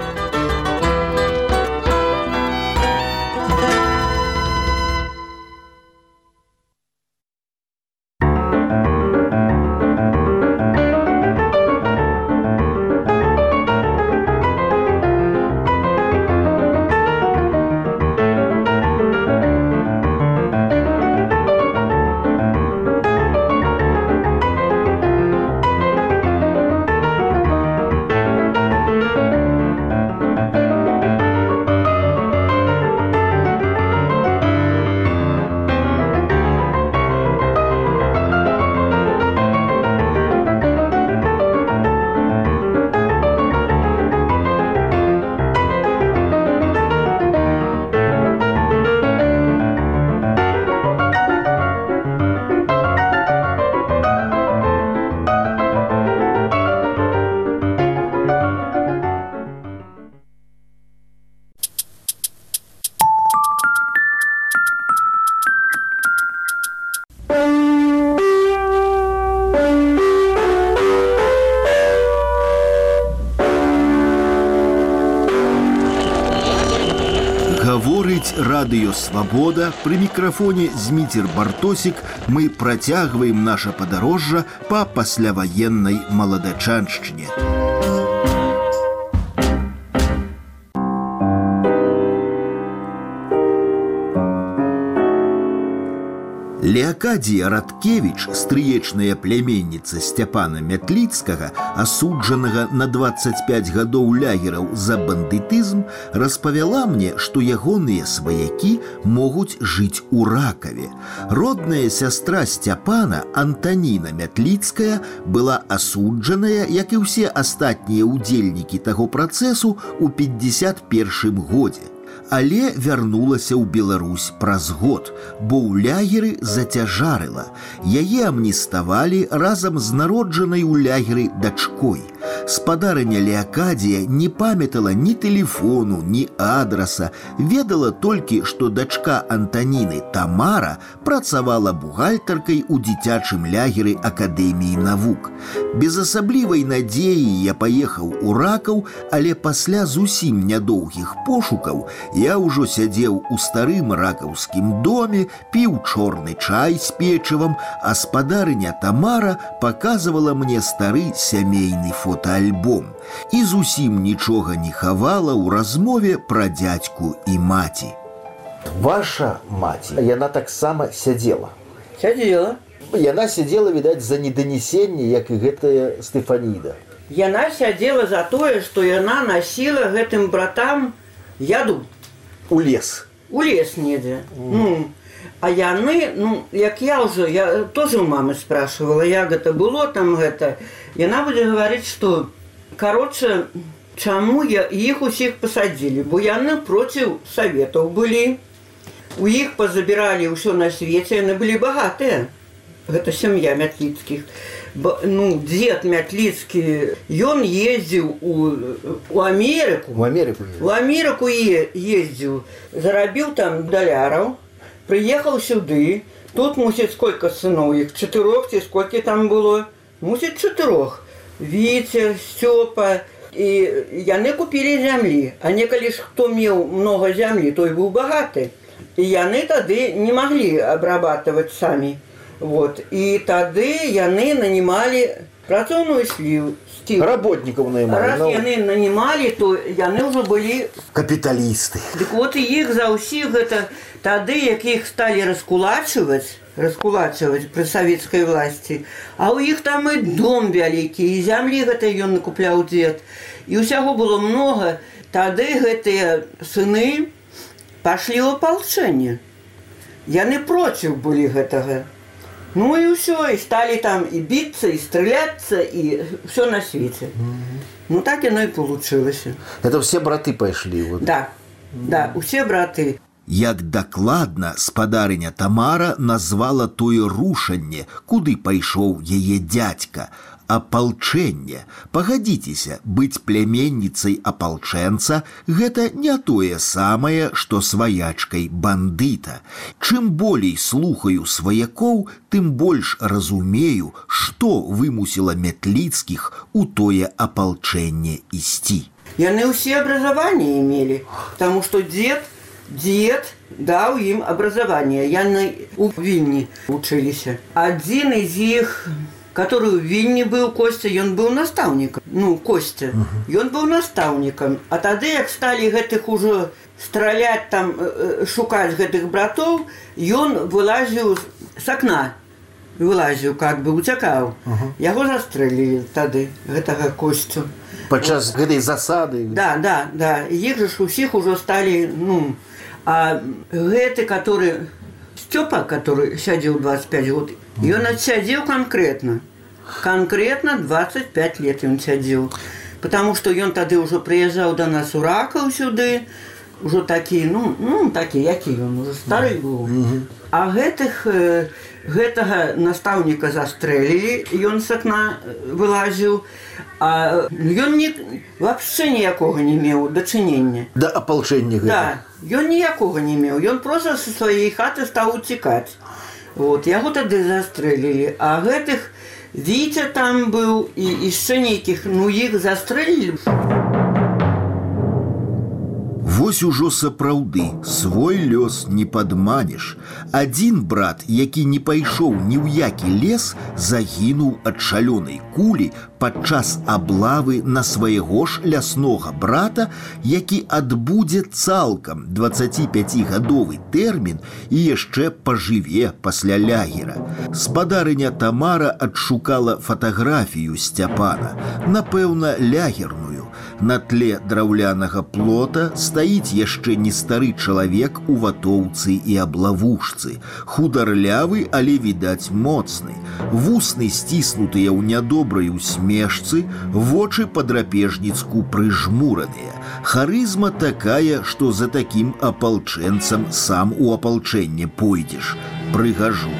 Гаворыць радыё Свабода, пры мікрафоне Зміцер Бартосік. Мы працягваем наша падарожжа па пасляваеннай маладачаншчыне. Леакадія Радкевіч, стрыечная пляменніца Сцяпана Мятліцкага, асуджанага на 25 гадоў лагераў за бандытызм, распавяла мне, што ягоныя сваякі могуць жыць у Ракаве. Родная сястра Сцяпана, Антаніна Мятліцкая, была асуджаная, як і ўсе астатнія ўдзельнікі таго працэсу, у 51 годзе. Але вярнулася ў Беларусь праз год, бо ў лягеры зацяжарыла. Яе амніставалі разам з народжанай у лягеры дачкой. Спадарыня Леакадія не памятала ні тэлефону, ні адраса, ведала толькі, што дачка Антаніны Тамара працавала бухгалтаркай у дзіцячым лягеры Акадэміі навук. Без асаблівай надзеі я паехаў у Ракаў, але пасля зусім нядоўгіх пошукаў я ўжо сядзеў у старым ракаўскім доме, піў чорны чай з печывам, а спадарыня Тамара паказвала мне стары сямейны фотоальбом і зусім нічога не хавала ў размове пра дзядзьку і маці. Ваша маці, яна таксама сядзела. Сядзела. Яна сядзела, відаць, за неданесенне, як і гэтая Стэфаніда. Яна сядзела за тое, што яна насіла гэтым братам яду. У лес. У лес недзе. А яны, як я тоже у мамы спрашивала, як гэта было там гэта. Яна будзе гаварыць, што, кароче, чаму іх усіх пасадзілі, бо яны проціў саветаў былі. У іх пазабіралі ўсё на свеце, яны былі багатыя. Гэта сям'я Мятліцкіх. Дзед Мятліцкі, ён ездзіў у Амерыку. У Амерыку ездзіў, зарабіў там даляраў, прыехаў сюды. Тут, мусіць, сколько сыноў іх? 4 ці сколькі там было? Мусіць, 4. Віцер, Стёпа. І яны купілі зямлі. А некалі ж хто меў многа зямлі, той быў багаты. І яны тады не маглі абрабатываць самі. І тады яны нанімалі працоўную сілу. Работнікаў наймалі. Раз яны нанімалі, то яны ўжо былі капіталісты. Дык і іх за ўсіх гэта тады, як іх сталі раскулачваць пры савецкай власці, а ў іх там і дом вялікі, і зямлі гэта ён накупляў дзед. І ўсяго было многа. Тады гэтыя сыны пашлі ў апалчэнне. Яны проціў былі гэтага. І ўсё, і сталі там і біцца, і страляцца, і ўсё на свеце. Так яно і получылася. Это все браты пайшлі? Да, усе браты. Як дакладна спадарыня Тамара назвала тое рушанне, куды пайшоў яе дзядзька, апалчэнне. Пагадзіцеся, быць пляменніцай апалчэнца – гэта не тое самае, што сваячкай бандыта. Чым болей слухаю сваякоў, тым больш разумею, што вымусіла Мятліцкіх у тое апалчэнне ісці. Яны ўсе абразаванне мелі, таму што дзед даў ім абразаванне. Яны у Вільні вучыліся. Адзін з іх, который у Вільні быў, Костя, ён быў настаўнікам. Костя. Ён быў настаўнікам. А тады, як сталі гэтых ужо страляць там, шукаць гэтых братоў, ён вылазіў з акна. Вылазіў, уцякаў. Яго застрэлілі тады, гэтага Костю. Падчас гэтай засады? Да. Іх жа усіх ужо сталі, А гэты, который Стёпа, который сядзеў 25 год, ён адсядзеў канкрэтна. Канкрэтна 25 лет ён сядзеў. Потому што ён тады ўжо прыязджаў да нас у Ракаў сюды, ўжо такі, такі, які ён, ўжо стары быў. А гэтага настаўніка застрэлілі, ён з акна вылазіў, а ён вообще ніякога не меў дачынення. Да апалчэння гэта? Да, ён ніякога не меў, ён проста са сваёй хаты стаў уцікаць. Яго тады застрэлілі, а гэтых Віця там быў і яшчэ нейкіх, іх застрэлілі. Вось ужо сапраўды свой лёс не падманеш. Адзін брат, які не пайшоў ні ў які лес, загінуў ад шалёнай кулі падчас аблавы на свайго ж ляснога брата, які адбудзе цалкам 25гадовы тэрмін і яшчэ пажыве пасля лягера. Спадарыня Тамара адшукала фатаграфію Сцяпана, напэўна, лягерную. На тле драўлянага плота стаіць яшчэ не стары чалавек у ватоўцы і аблавушцы, хударлявы, але, відаць, моцны. Вусны сціснутыя ў нядобрай усмешцы, вочы па-драпежніцку прыжмураныя. Харызма такая, што за такім апалчэнцам сам у апалчэнне пойдзеш. Прыгажу.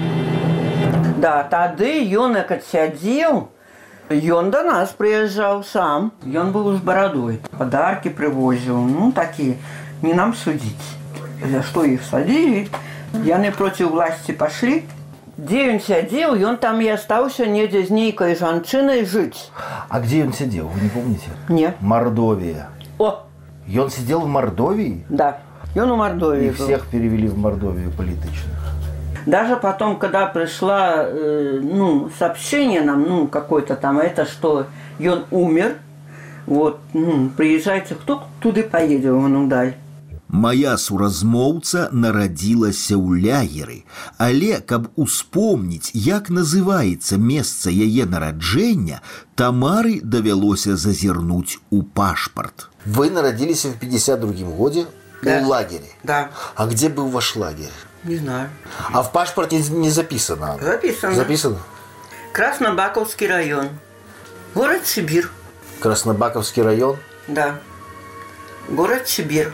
Да, тады ён як адсядзеў, ён до нас прыязджаў сам. Ён быў з барадой, падаркі прывозіў, ну, такі, не нам судзіць. За што іх садзілі, яны проці ўласці пашлі. Дзе ён сядзеў, ён там і астаўся недзе з нейкай жанчынай жыць. А где он сидел, вы не помните? Не. Мордовия. О! И он сидел в Мордовии? Да, ён у Мордовии И был. всех перевели в Мордовию политичных. Даже потом, когда пришло сообщение нам, какое-то там, это, что он умер, вот, приезжайте, кто туды поедет, дай. Моя суразмоўца нарадзілася ў лягеры, але, каб успомніць, як называецца месца яе нараджэння, Тамары давялося зазірнуць у пашпарт. Вы народились в 52-м году Да. в лагере? Да. А где был ваш лагерь? Не знаю. А в пашпорте не записано? Записано. Записано? Краснобаковский район. Город Сибирь. Краснобаковский район? Да. Город Сибирь.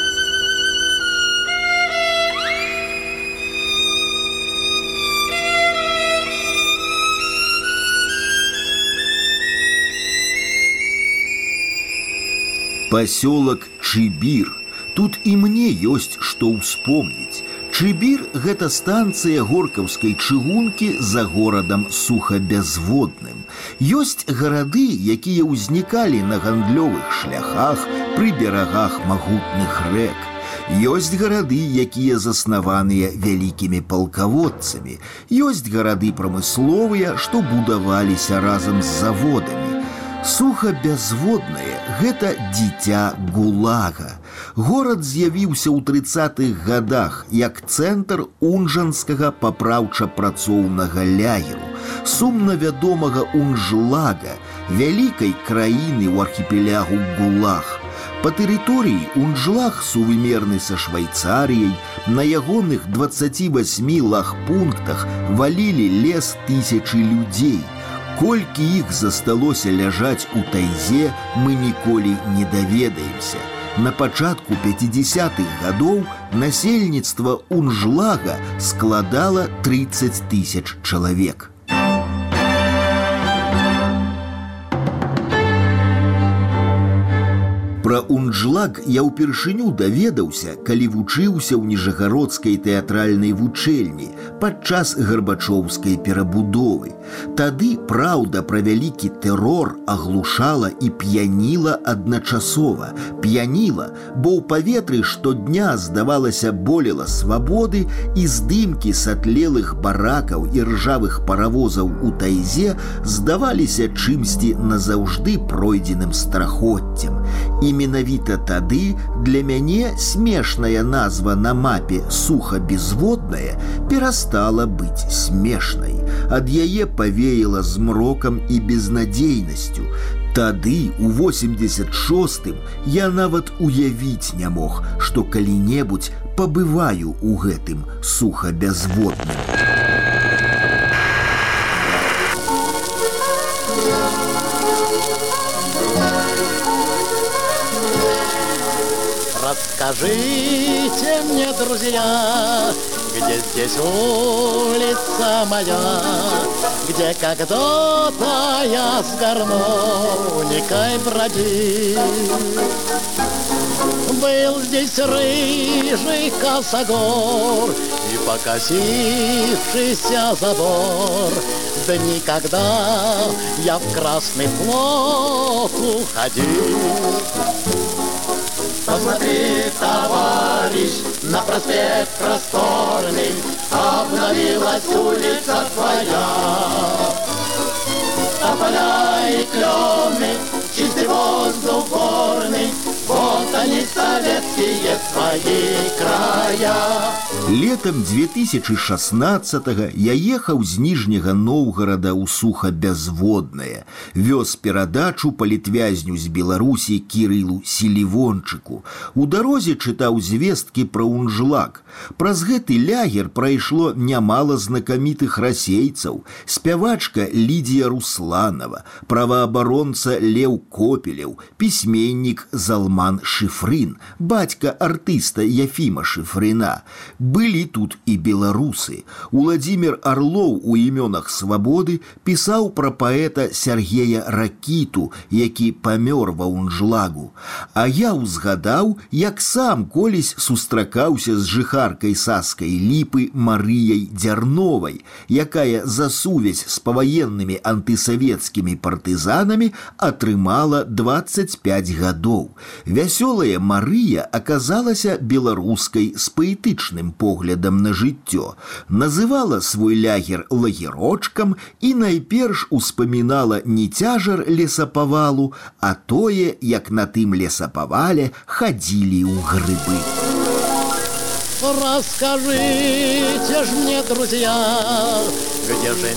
Пасёлак Чыбір. Тут і мне ёсць што ўспомніць. Чыбір – гэта станцыя горкаўскай чыгункі за горадам Сухабязводным. Ёсць гарады, якія ўзнікалі на гандлёвых шляхах пры берагах магутных рэк. Ёсць гарады, якія заснаваныя вялікімі палкаводцамі. Ёсць гарады прамысловыя, што будаваліся разам з заводамі. Сухабязводнае – гэта дзіця ГУЛАГа. Горад з'явіўся ў 30-х гадах як цэнтр унжанскага папраўча-працоўнага лягеру, сумна вядомага Унжлага, вялікай краіны ў архіпелягу ГУЛАГ. Па тэрыторыі Унжлаг сувымерны са Швайцарыяй, на ягоных 28 лагпунктах валілі лес тысячы людзей. Колькі іх засталося ляжаць у тайзе, мы ніколі не даведаемся. На пачатку 50-х гадоў насельніцтва Унжлага складала 30 000 чалавек. Пра Унжлаг я ўпершыню даведаўся, калі вучыўся ў Ніжагародскай тэатральнай вучэльні падчас гарбачоўскай перабудовы. Тады праўда пра вялікі тэрор аглушала і п'яніла адначасова. П'яніла, бо ў паветры штодня, здавалася, болела свабоды, і здымкі сатлелых баракаў і ржавых паравозаў у тайзе здаваліся чымсьці назаўжды пройдзеным страхоццем. І менавіта тады для мяне смешная назва на мапе «Сухабязводная» перастала быць смешнай. Ад яе павеяла змрокам і безнадзейнасцю. Тады, у 86-м, я нават уявіць не мог, што калі-небудзь пабываю ў гэтым сухабязводным. Расскажите мне, друзья, где здесь улица моя, где когда-то я с гармоникой бродил. Был здесь рыжий косогор и покосившийся забор. Да никогда я в Красный Плот уходил. Посмотри, товарищ, на проспект просторный, обновилась улица твоя. Тополя и клены, чистый воздух горный, вот они, советские свои края. Летом 2016-го я ехаў з Ніжняга Новгорада ў Сухабязводнае, вёз перадачу палітвязню з Беларусі Кірылу Селівончыку. У дарозе чытаў звесткі пра Унжлак. Праз гэты лягер прайшло нямала знакамітых расейцаў: спявачка Лідія Русланова, праваабаронца Леў Копелев, пісьменнік Залман Шифрин, бацька артыста Яфіма Шифрина. Былі тут і беларусы. Уладзімир Орлоў у імёнах свабоды пісаў пра паэта Сергея Ракіту, які памёр ва Унжлагу. А я ўзгадаў, як сам колісь сустракаўся з жыхаркай Саскай Ліпы Марыяй Дзярновай, якая за сувязь з паваеннымі антысавецкімі партызанамі атрымала 25 гадоў. Вясёлая Марыя аказалася беларускай з паэтычным поглядам на жыццё, называла свой лягер лагерочкам і найперш успамінала не цяжар лесапавалу, а тое, як на тым лесапавале хадзілі ў грыбы. Расскажите ж мне, друзья, где же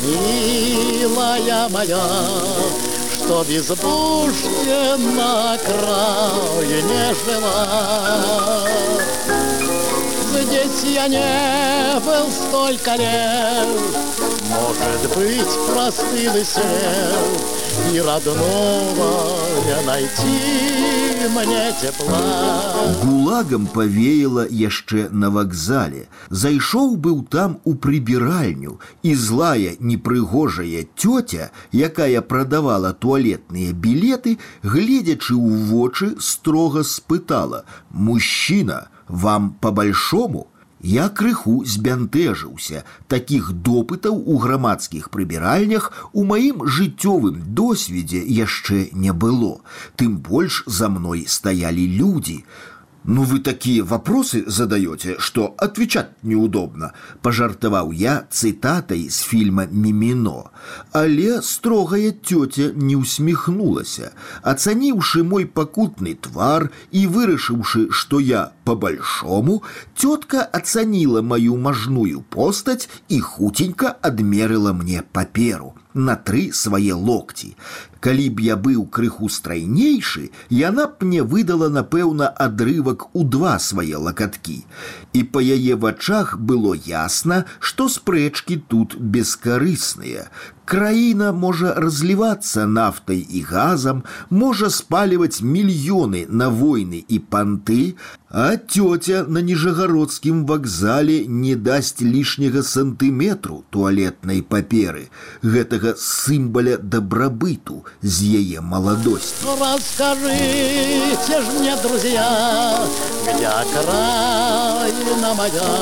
милая моя, что в избушке на окраине жила. Здесь я не был столько лет, может быть, простыл и сел, и родного не найти мне тепла. Гулагам павеяла яшчэ на вакзале. Зайшоў быў там у прыбіральню, і злая непрыгожая тётя, якая прадавала туалетныя білеты, гледзячы ў вочы, строга спытала: «Мужчина, вам по-большому?» Я крыху збянтэжыўся. Такіх допытаў у грамадскіх прыбіральнях у маім жыццёвым досведзе яшчэ не было. Тым больш за мной стаялі людзі. «Ну вы такие вопросы задаете, что отвечать неудобно», – пожартовал я цитатой с фильма «Мимино». Але строгая тетя не усмехнулася. Оценивши мой покутный твар и вырашивши, что я по-большому, тетка оценила мою мажную постать и хутенько адмерила мне паперу на 3 свае локти. Калі б я быў крыху страйнейшы, яна б мне выдала, напэўна, адрывак у 2 свае лакаткі. І па яе вачах было ясна, што спрэчкі тут бескарысныя. Краіна можа разливаться нафтай і газам, можа спаліваць мільёны на войны і панты, а тётя на Ніжагародскім вакзале не дасць лішняга сантыметру туалетнай паперы, гэтага сімваля дабрабыту з яе маладосці. Расскажите ж мне, друзья, где окраина моя,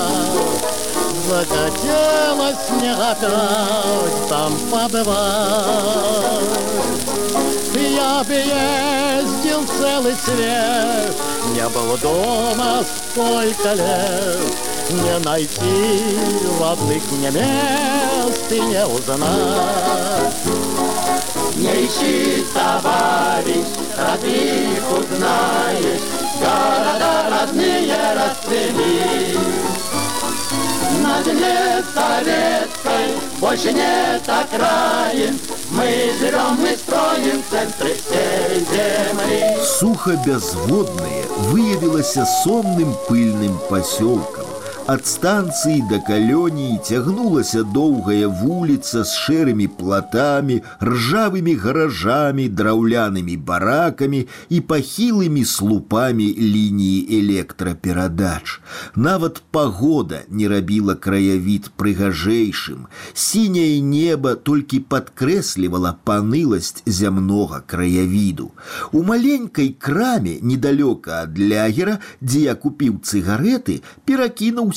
захотелось мне опять там побывать. Я бы ездил целый свет, не был дома столько лет, не найти родных мне мест и не узнать. Не ищи, товарищ, родных узнаешь, города родные расцвели. На земле советской больше нет окраин, мы живем, мы строим в центре всей земли. Сухабязводнае выявілася сонным пыльным пасёлкам. Ад станцыі да калоніі цягнулася доўгая вуліца з шэрымі платамі, ржавымі гаражамі, драўлянымі баракамі і пахілымі слупамі лініі электраперадач. Нават пагода не рабіла краявід прыгажэйшым. Сіняе неба толькі падкрэслівала паныласць зямнога краявіду. У маленькай краме недалёка ад лягера, дзе я купіў цыгареты, перакінуўся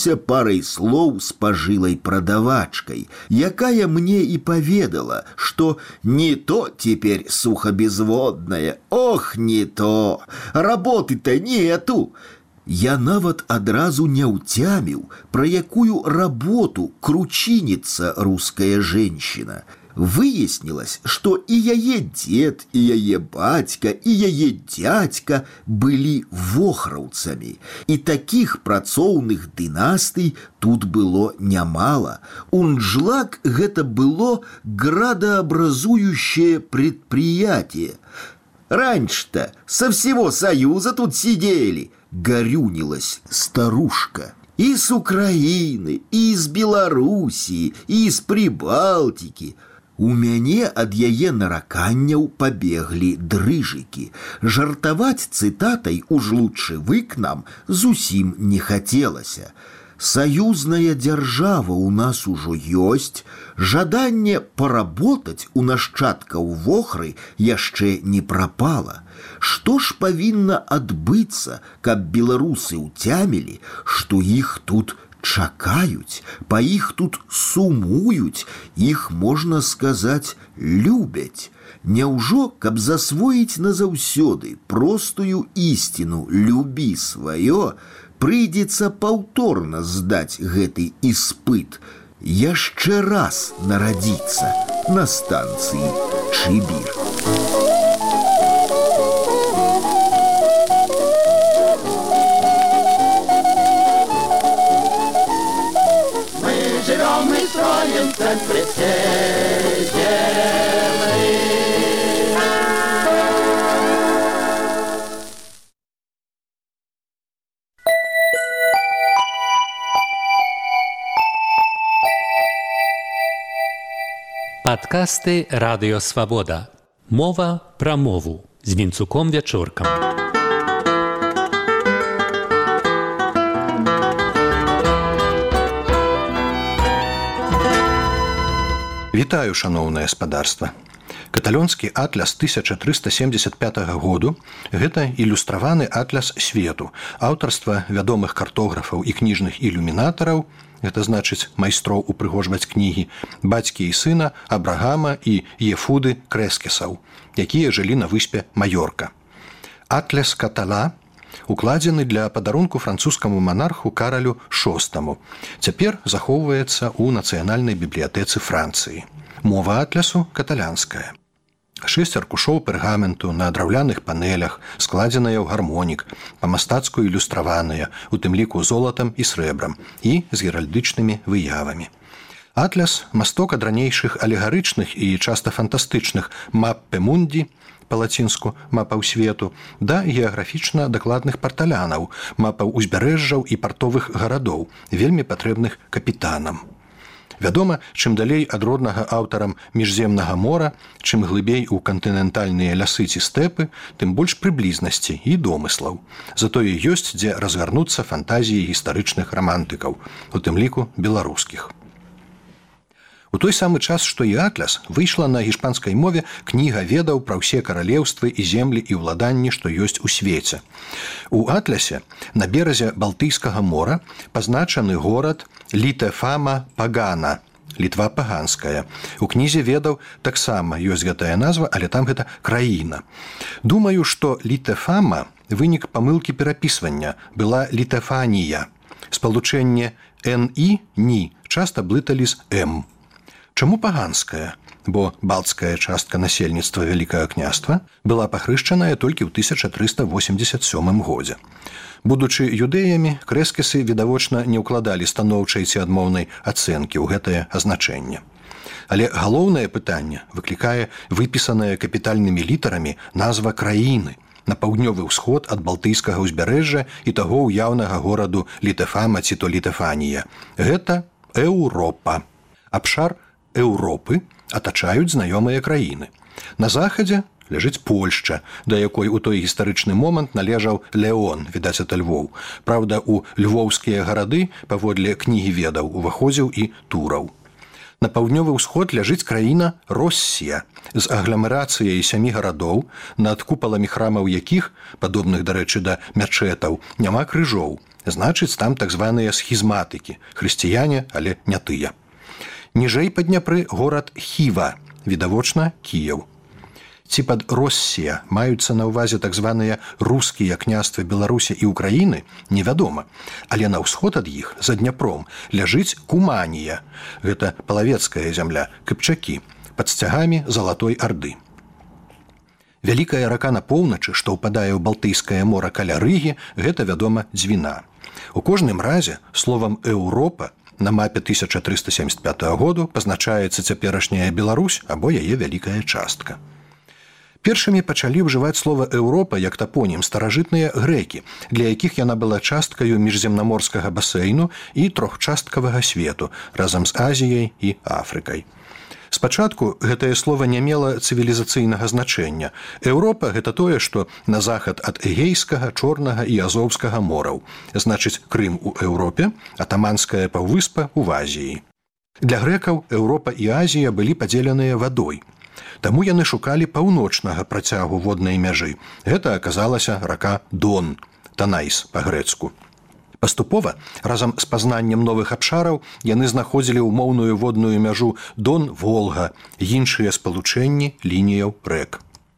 абмяніўся парай слоў з пажылай прадавачкай, якая мне і паведала, што не то теперь сухобезводная, ох, не то, работы-то нету. Я нават адразу не ўцяміў, пра якую работу кручинится русская женщина. Выяснилось, что и яе дед, и яе бацька, и яе дядька были вохраўцамі. И таких працоўных дынастый тут было нямало. Унджлак гэта было градообразующее предприятие. Раньше-то со всего Союза тут сидели, горюнилась старушка. И с Украины, и из Белоруссии, и из Прибалтики. У мяне ад яе нараканняў пабеглі дрыжыкі. Жартаваць цытатай «уж лучше вы к нам» зусім не хацелася. Саюзная дзяржава у нас ужо ёсць, жаданне паработаць у нашчадкаў вохры яшчэ не прапала. Што ж павінна адбыцца, каб беларусы ўцямілі, што іх тут чакаюць, па іх тут сумуюць, іх, можна сказаць, любяць. Няўжо, каб засвоіць назаўсёды простую ісціну «любі сваё», прыйдзецца паўторна здаць гэты іспыт, яшчэ раз нарадзіцца на станцыі Чыбір. Мы строим в центре всей земли. Падкасты Радыё Свабода. Мова пра мову з Вінцуком Вячоркам. Вітаю, шаноўнае спадарства. Каталонскі атляс 1375 году – гэта ілюстраваны атляс свету, аўтарства вядомых картографаў і кніжных ілюмінатараў, гэта значыць майстроў упрыгожваць кнігі, бацькі і сына Абрагама і Ефуды Крэскесаў, якія жылі на выспе Маёрка. Атляс катала укладзены для падарунку французскаму манарху Каралю VI. Цяпер захоўваецца ў нацыянальнай бібліятэцы Францыі. Мова атлясу каталянская. 6 аркушоў пергаменту на драўляных панелях, складзеныя ў гармонік, па-мастацку ілюстраваныя, у тым ліку золатам і срэбрам, і з геральдычнымі выявамі. Атляс – масток ад ранейшых алегарычных і часта фантастычных «маппе мунді», па-лацінску «мапаў свету», да геаграфічна дакладных парталянаў, мапаў узбярэжжаў і партовых гарадоў, вельмі патрэбных капітанам. Вядома, чым далей ад роднага аўтарам міжземнага мора, чым глыбей у кантынентальныя лясы ці стэпы, тым больш прыблізнасці і домыслаў. Затое ёсць, дзе разгарнуцца фантазіі гістарычных рамантыкаў, у тым ліку беларускіх. У той самы час, што і атляс, выйшла на гішпанскай мове кніга ведаў пра ўсе каралеўствы і землі і ўладанні, што ёсць у свеце. У атлясе на беразе Балтыйскага мора пазначаны горад Літефама Пагана, Літва паганская. У кнізе ведаў таксама ёсць гэтая назва, але там гэта краіна. Думаю, што Літефама – вынік памылкі перапісвання, была Літефанія. Спалучэнне «н» – «ні» часта блыталі з «м». Чаму паганская? Бо балцкая частка насельніцтва Вялікага княства была пахрышчаная толькі ў 1387 годзе. Будучы юдэямі, крэскесы відавочна не ўкладалі станоўчай ці адмоўнай ацэнкі ў гэтае азначэнне. Але галоўнае пытанне выклікае выпісаная капітальнымі літарамі назва краіны на паўднёвы ўсход ад Балтыйскага ўзбярэжжа і таго ўяўнага гораду Літефама ці то Літефанія. Гэта Еўропа. Абшар Еўропы атачаюць знаёмыя краіны. На захадзе ляжыць Польшча, да якой у той гістарычны момант належаў Леон, відаць, ад Львоў. Праўда, у львоўскія гарады, паводле кнігі ведаў, уваходзіў і Тураў. На паўднёвы ўсход ляжыць краіна Россія з агламерацыяй 7 гарадоў, над купаламі храмаў якіх, падобных, дарэчы, да мячэтаў, няма крыжоў. значыць, там так званыя схізматыкі, хрысціяне, але не тыя. Ніжэй па Дняпры горад Хіва, відавочна Кіеў. Ці пад Россія маюцца на ўвазе так званыя рускія княствы Беларусі і Украіны, невядома. Але на ўсход ад іх, за Дняпром, ляжыць Куманія. Гэта палавецкая зямля, кыпчакі, пад сцягамі Залатой Арды. Вялікая рака на поўначы, што ўпадае ў Балтыйскае мора каля Рыгі, гэта, вядома, Дзвіна. У кожным разе словам «Еўропа» на мапе 1375 году пазначаецца цяперашняя Беларусь або яе вялікая частка. Першымі пачалі ўжываць слова «Еўропа» як тапонім старажытныя грэкі, для якіх яна была часткаю міжземнаморскага басейну і трохчасткавага свету разам з Азіяй і Афрыкай. Спачатку гэтае слова не мела цывілізацыйнага значэння. Еўропа – гэта тое, што на захад ад Эгейскага, Чорнага і Азоўскага мораў. Значыць, Крым у Еўропе, а Таманская паўвыспа ў Азіі. Для грэкаў Еўропа і Азія былі падзеленыя вадой. Таму яны шукалі паўночнага працягу воднай мяжы. Гэта аказалася рака Дон, Танайс па-грэцку. Паступова, разам з пазнаннем новых абшараў, яны знаходзілі ўмоўную водную мяжу Дон-Волга, іншыя спалучэнні лініяў рэк.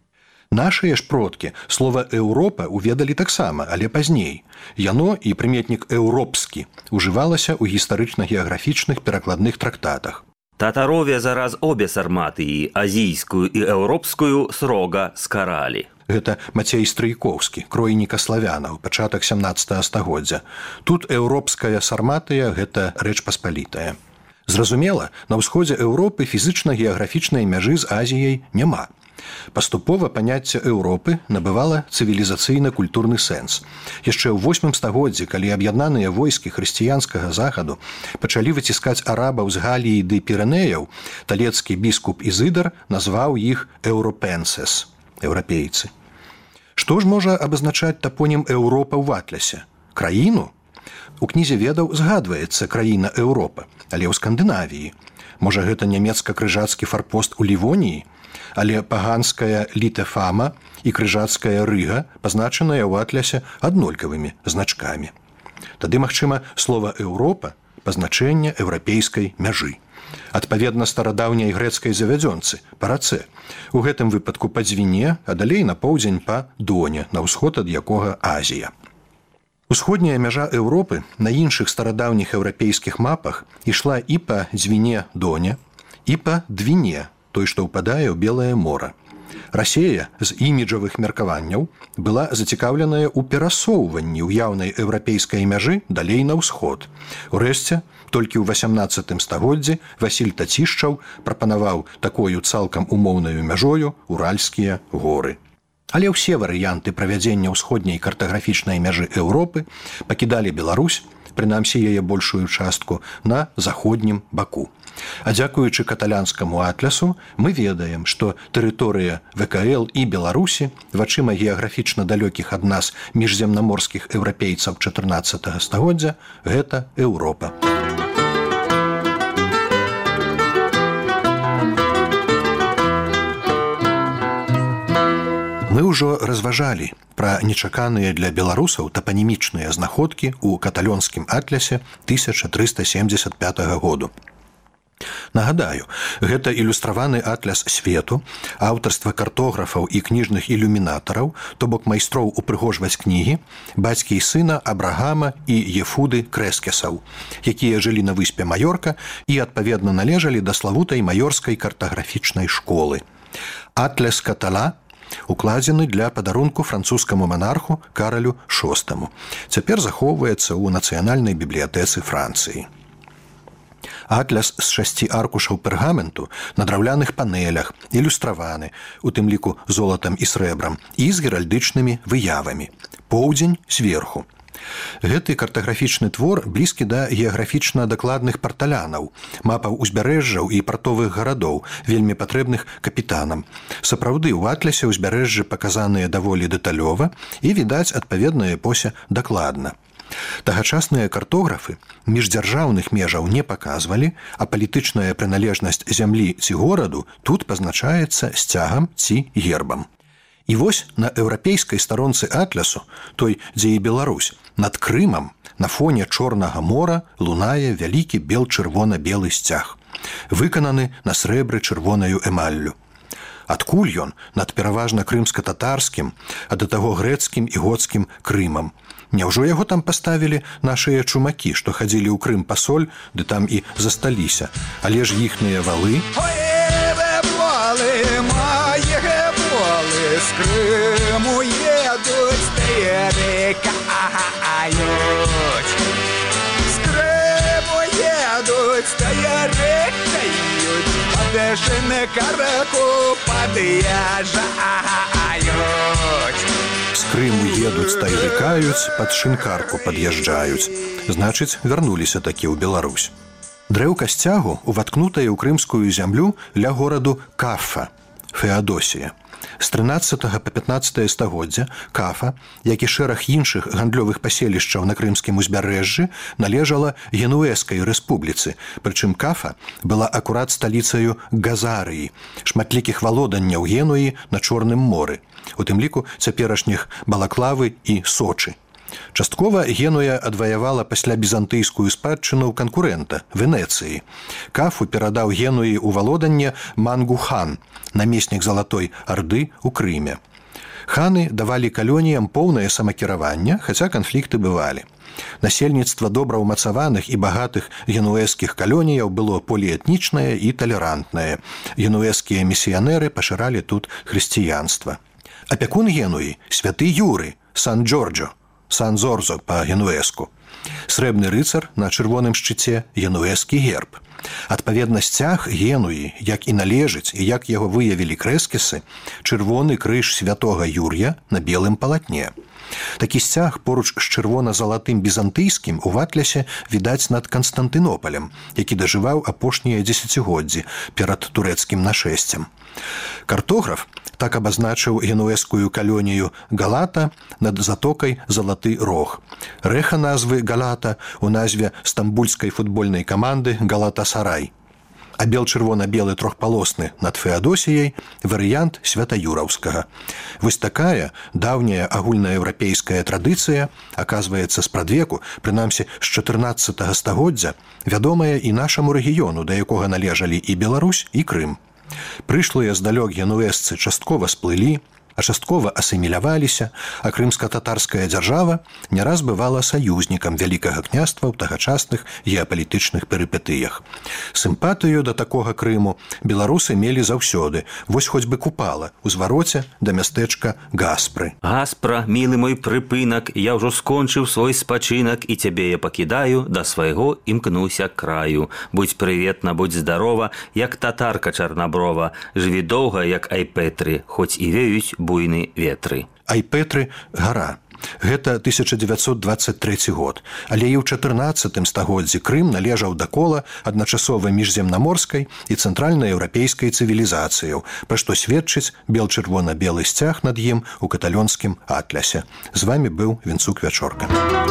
Нашыя ж продкі слова «Еўропа» уведалі таксама, але пазней. Яно і прыметнік «еўропскі» ужывалася ў гістарычна-геаграфічных перакладных трактатах. Татарове зараз обе сарматыі, азійскую і еўропскую, срога скаралі. Гэта Мацей Стрыйкоўскі, кройніка славянаў, пачатак 17 стагоддзя. Тут еўропская сарматыя – гэта рэч паспалітая. Зразумела, на ўсходзе Еўропы фізычна-геаграфічнай мяжы з Азіяй няма. Паступова паняцце Еўропы набывала цывілізацыйна-культурны сэнс. Яшчэ ў 8 стагоддзі, калі аб'яднаныя войскі хрысціянскага захаду пачалі выціскаць арабаў з Галіі ды Пірэнеяў, талецкі біскуп Ізыдар назваў іх «еўропенсес» – еўрапейцы. Што ж можа абазначаць тапонім Еўропа ў атласе? Краіну? У кнізе ведаў згадваецца краіна Еўропа, але ў Скандынавіі. Можа, гэта нямецка-крыжацкі фарпост у Лівоніі? Але паганская Літэфама і крыжацкая Рыга пазначаныя ў атлясе аднолькавымі значкамі. Тады, магчыма, слова «Еўропа» – пазначэнне еўрапейскай мяжы. Адпаведна старадаўняй грэцкай завядзёнцы, па рацэ. У гэтым выпадку па Дзвіне, а далей на поўдзень па Доне, на ўсход ад якога Азія. Усходняя мяжа Еўропы на іншых старадаўніх еўрапейскіх мапах ішла і па Дзвіне-Доне, і па Двіне, той, што ўпадае ў Белае мора. Расея з іміджавых меркаванняў была зацікаўленая ў перасоўванні ўяўнай еўрапейскай мяжы далей на ўсход. Урэшце, толькі ў 18 стагоддзі Васіль Тацішчаў прапанаваў такою цалкам умоўнаю мяжою Уральскія горы. Але ўсе варыянты правядзення ўсходняй картаграфічнай мяжы Еўропы пакідалі Беларусь, прынамсі яе большую частку, на заходнім баку. А дзякуючы каталянскаму атлясу мы ведаем, што тэрыторыя ВКЛ і Беларусі вачыма геаграфічна далёкіх ад нас міжземнаморскіх еўрапейцаў 14 стагоддзя – гэта Еўропа. Мы ўжо разважалі пра нечаканыя для беларусаў тапанімічныя знаходкі ў каталёнскім атлясе 1375 году. Нагадаю, гэта ілюстраваны атляс свету, аўтарства картографаў і кніжных ілюмінатараў, то бок майстроў упрыгожваць кнігі, бацькі і сына Абрагама і Ефуды Крэскесаў, якія жылі на выспе Маёрка і адпаведна належалі да славутай маёрскай картаграфічнай школы. Атляс Катала укладзены для падарунку французскаму манарху Каралю VI. Цяпер захоўваецца ў Нацыянальнай бібліятэцы Францыі. Атляс з 6 аркушаў пергаменту на драўляных панелях, ілюстраваны, у тым ліку золатам і срэбрам, і з геральдычнымі выявамі. Поўдзень зверху. Гэты картаграфічны твор блізкі да геаграфічна-дакладных парталянаў, мапаў узбярэжжаў і партовых гарадоў, вельмі патрэбных капітанам. Сапраўды, у атлясе ўзбярэжжы паказаныя даволі дэталёва і, відаць, адпаведна эпосе дакладна. Тагачасныя картографы міждзяржаўных межаў не паказвалі, а палітычная прыналежнасць зямлі ці гораду тут пазначаецца сцягам ці гербам. І вось на еўрапейскай старонцы атлясу, той, дзе і Беларусь, над Крымам, на фоне Чорнага мора лунае вялікі бел-чырвона-белы сцяг, выкананы на срэбры чырвонаю эмаллю. Адкуль ён над пераважна крымска-татарскім, а да таго грэцкім і гоцкім Крымам? Няўжо яго там паставілі нашыя чумакі, што хадзілі ў Крым па соль, ды там і засталіся, але ж іхныя валы... З Криму едуть, перекають. З Криму едуть, перекають. Подешене караку подъезжают. З Крыму едуць, тайрыкаюць, пад шынкарку пад'язджаюць. Значыць, вярнуліся такі ў Беларусь. Дрэўка сцягу уваткнутая ў крымскую зямлю ля гораду Кафа, Феадосія. З 13 па 15 стагоддзя Кафа, як і шэраг іншых гандлёвых паселішчаў на крымскім узбярэжжы, належала Генуэзскай рэспубліцы, прычым Кафа была акурат сталіцаю Газарыі, шматлікіх валоданняў Генуі на Чорным моры, у тым ліку цяперашніх Балаклавы і Сочы. Часткова Генуя адваявала пасля бізантыйскую спадчыну канкурэнта Венецыі. Кафу перадаў Генуі ў валоданне Мангу-хан, намеснік Залатой Арды ў Крыме. Ханы давалі калоніям поўнае самакіраванне, хаця канфлікты бывалі. Насельніцтва добра ўмацаваных і багатых генуэзскіх калоніяў было поліэтнічнае і талерантнае. Генуэзскія місіянеры пашыралі тут хрысціянства. Апякун Генуі – святы Юры, Сан-Джорджо, Сан-Зорзо па-генуэзку. Срэбны рыцар на чырвоным шчыце – генуэзскі герб. Адпаведна сцяг Генуі, як і належыць, і як яго выявілі крэскісы, чырвоны крыж святога Юр'я на белым палатне. Такі сцяг поруч з чырвона-залатым бізантыйскім у Атлясе відаць над Канстантынопалем, які дажываў апошнія дзесяцігоддзі перад турэцкім нашэсцем. Картограф так абазначыў генуэзскую калонію Галата над затокай Залаты Рог. Рэха назвы Галата у назве стамбульскай футбольнай каманды Галатасарай. А бел-чырвона-белы трохпалосны над Феадосіяй варыянт святаюраўскага. Вось такая даўняя агульнаеўрапейская традыцыя, аказваецца, спрадвеку, прынамсі з 14 стагоддзя, вядомая і нашаму рэгіёну, да якога належалі і Беларусь, і Крым. Прышлыя здалёк генуэзцы часткова сплылі, а часткова асіміляваліся, а крымска-татарская дзяржава не раз бывала саюзнікам Вялікага княства ў тагачасных геапалітычных перыпетыях. Сімпатыю да такога Крыму беларусы мелі заўсёды, вось хоць бы Купала, у звароце да мястэчка Гаспры. Гаспра, мілы мой прыпынак, я ўжо скончыў свой спачынак, і цябе я пакідаю, да свайго імкнуся краю. Будь прыветна, будь здарова, як татарка чарнаброва, жыві доўга, як Айпетры, хоць і веюць буйны ветры. Айпетры – гара. Гэта 1923 год. Але і ў 14 стагоддзі Крым належаў да кола адначасова міжземнаморскай і цэнтральнаеўрапейскай цывілізацыяў, пра што сведчыць бел-чырвона-белы сцяг над ім у каталонскім Атлясе. З вамі быў Вінцук Вячорка.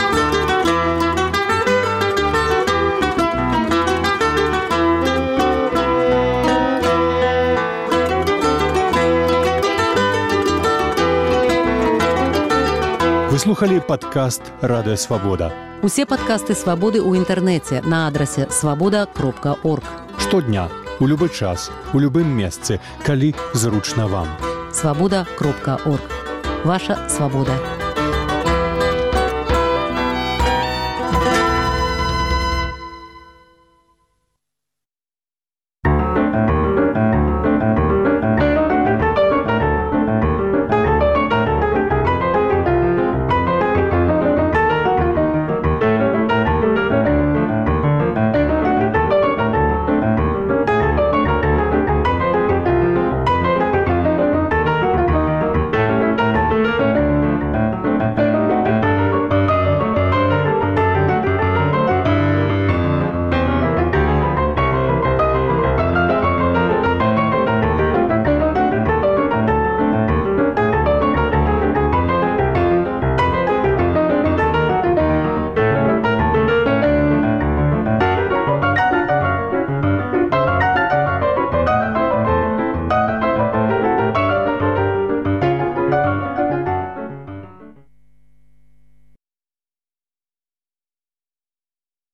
Вы слухали падкаст «Радыё Свабода». Усе падкасты «Свабоды» ў інтэрнэце на адрасе свабода.орг. Штодня, у любы час, у любым месцы, калі зручна вам. Свабода.орг. Ваша свабода.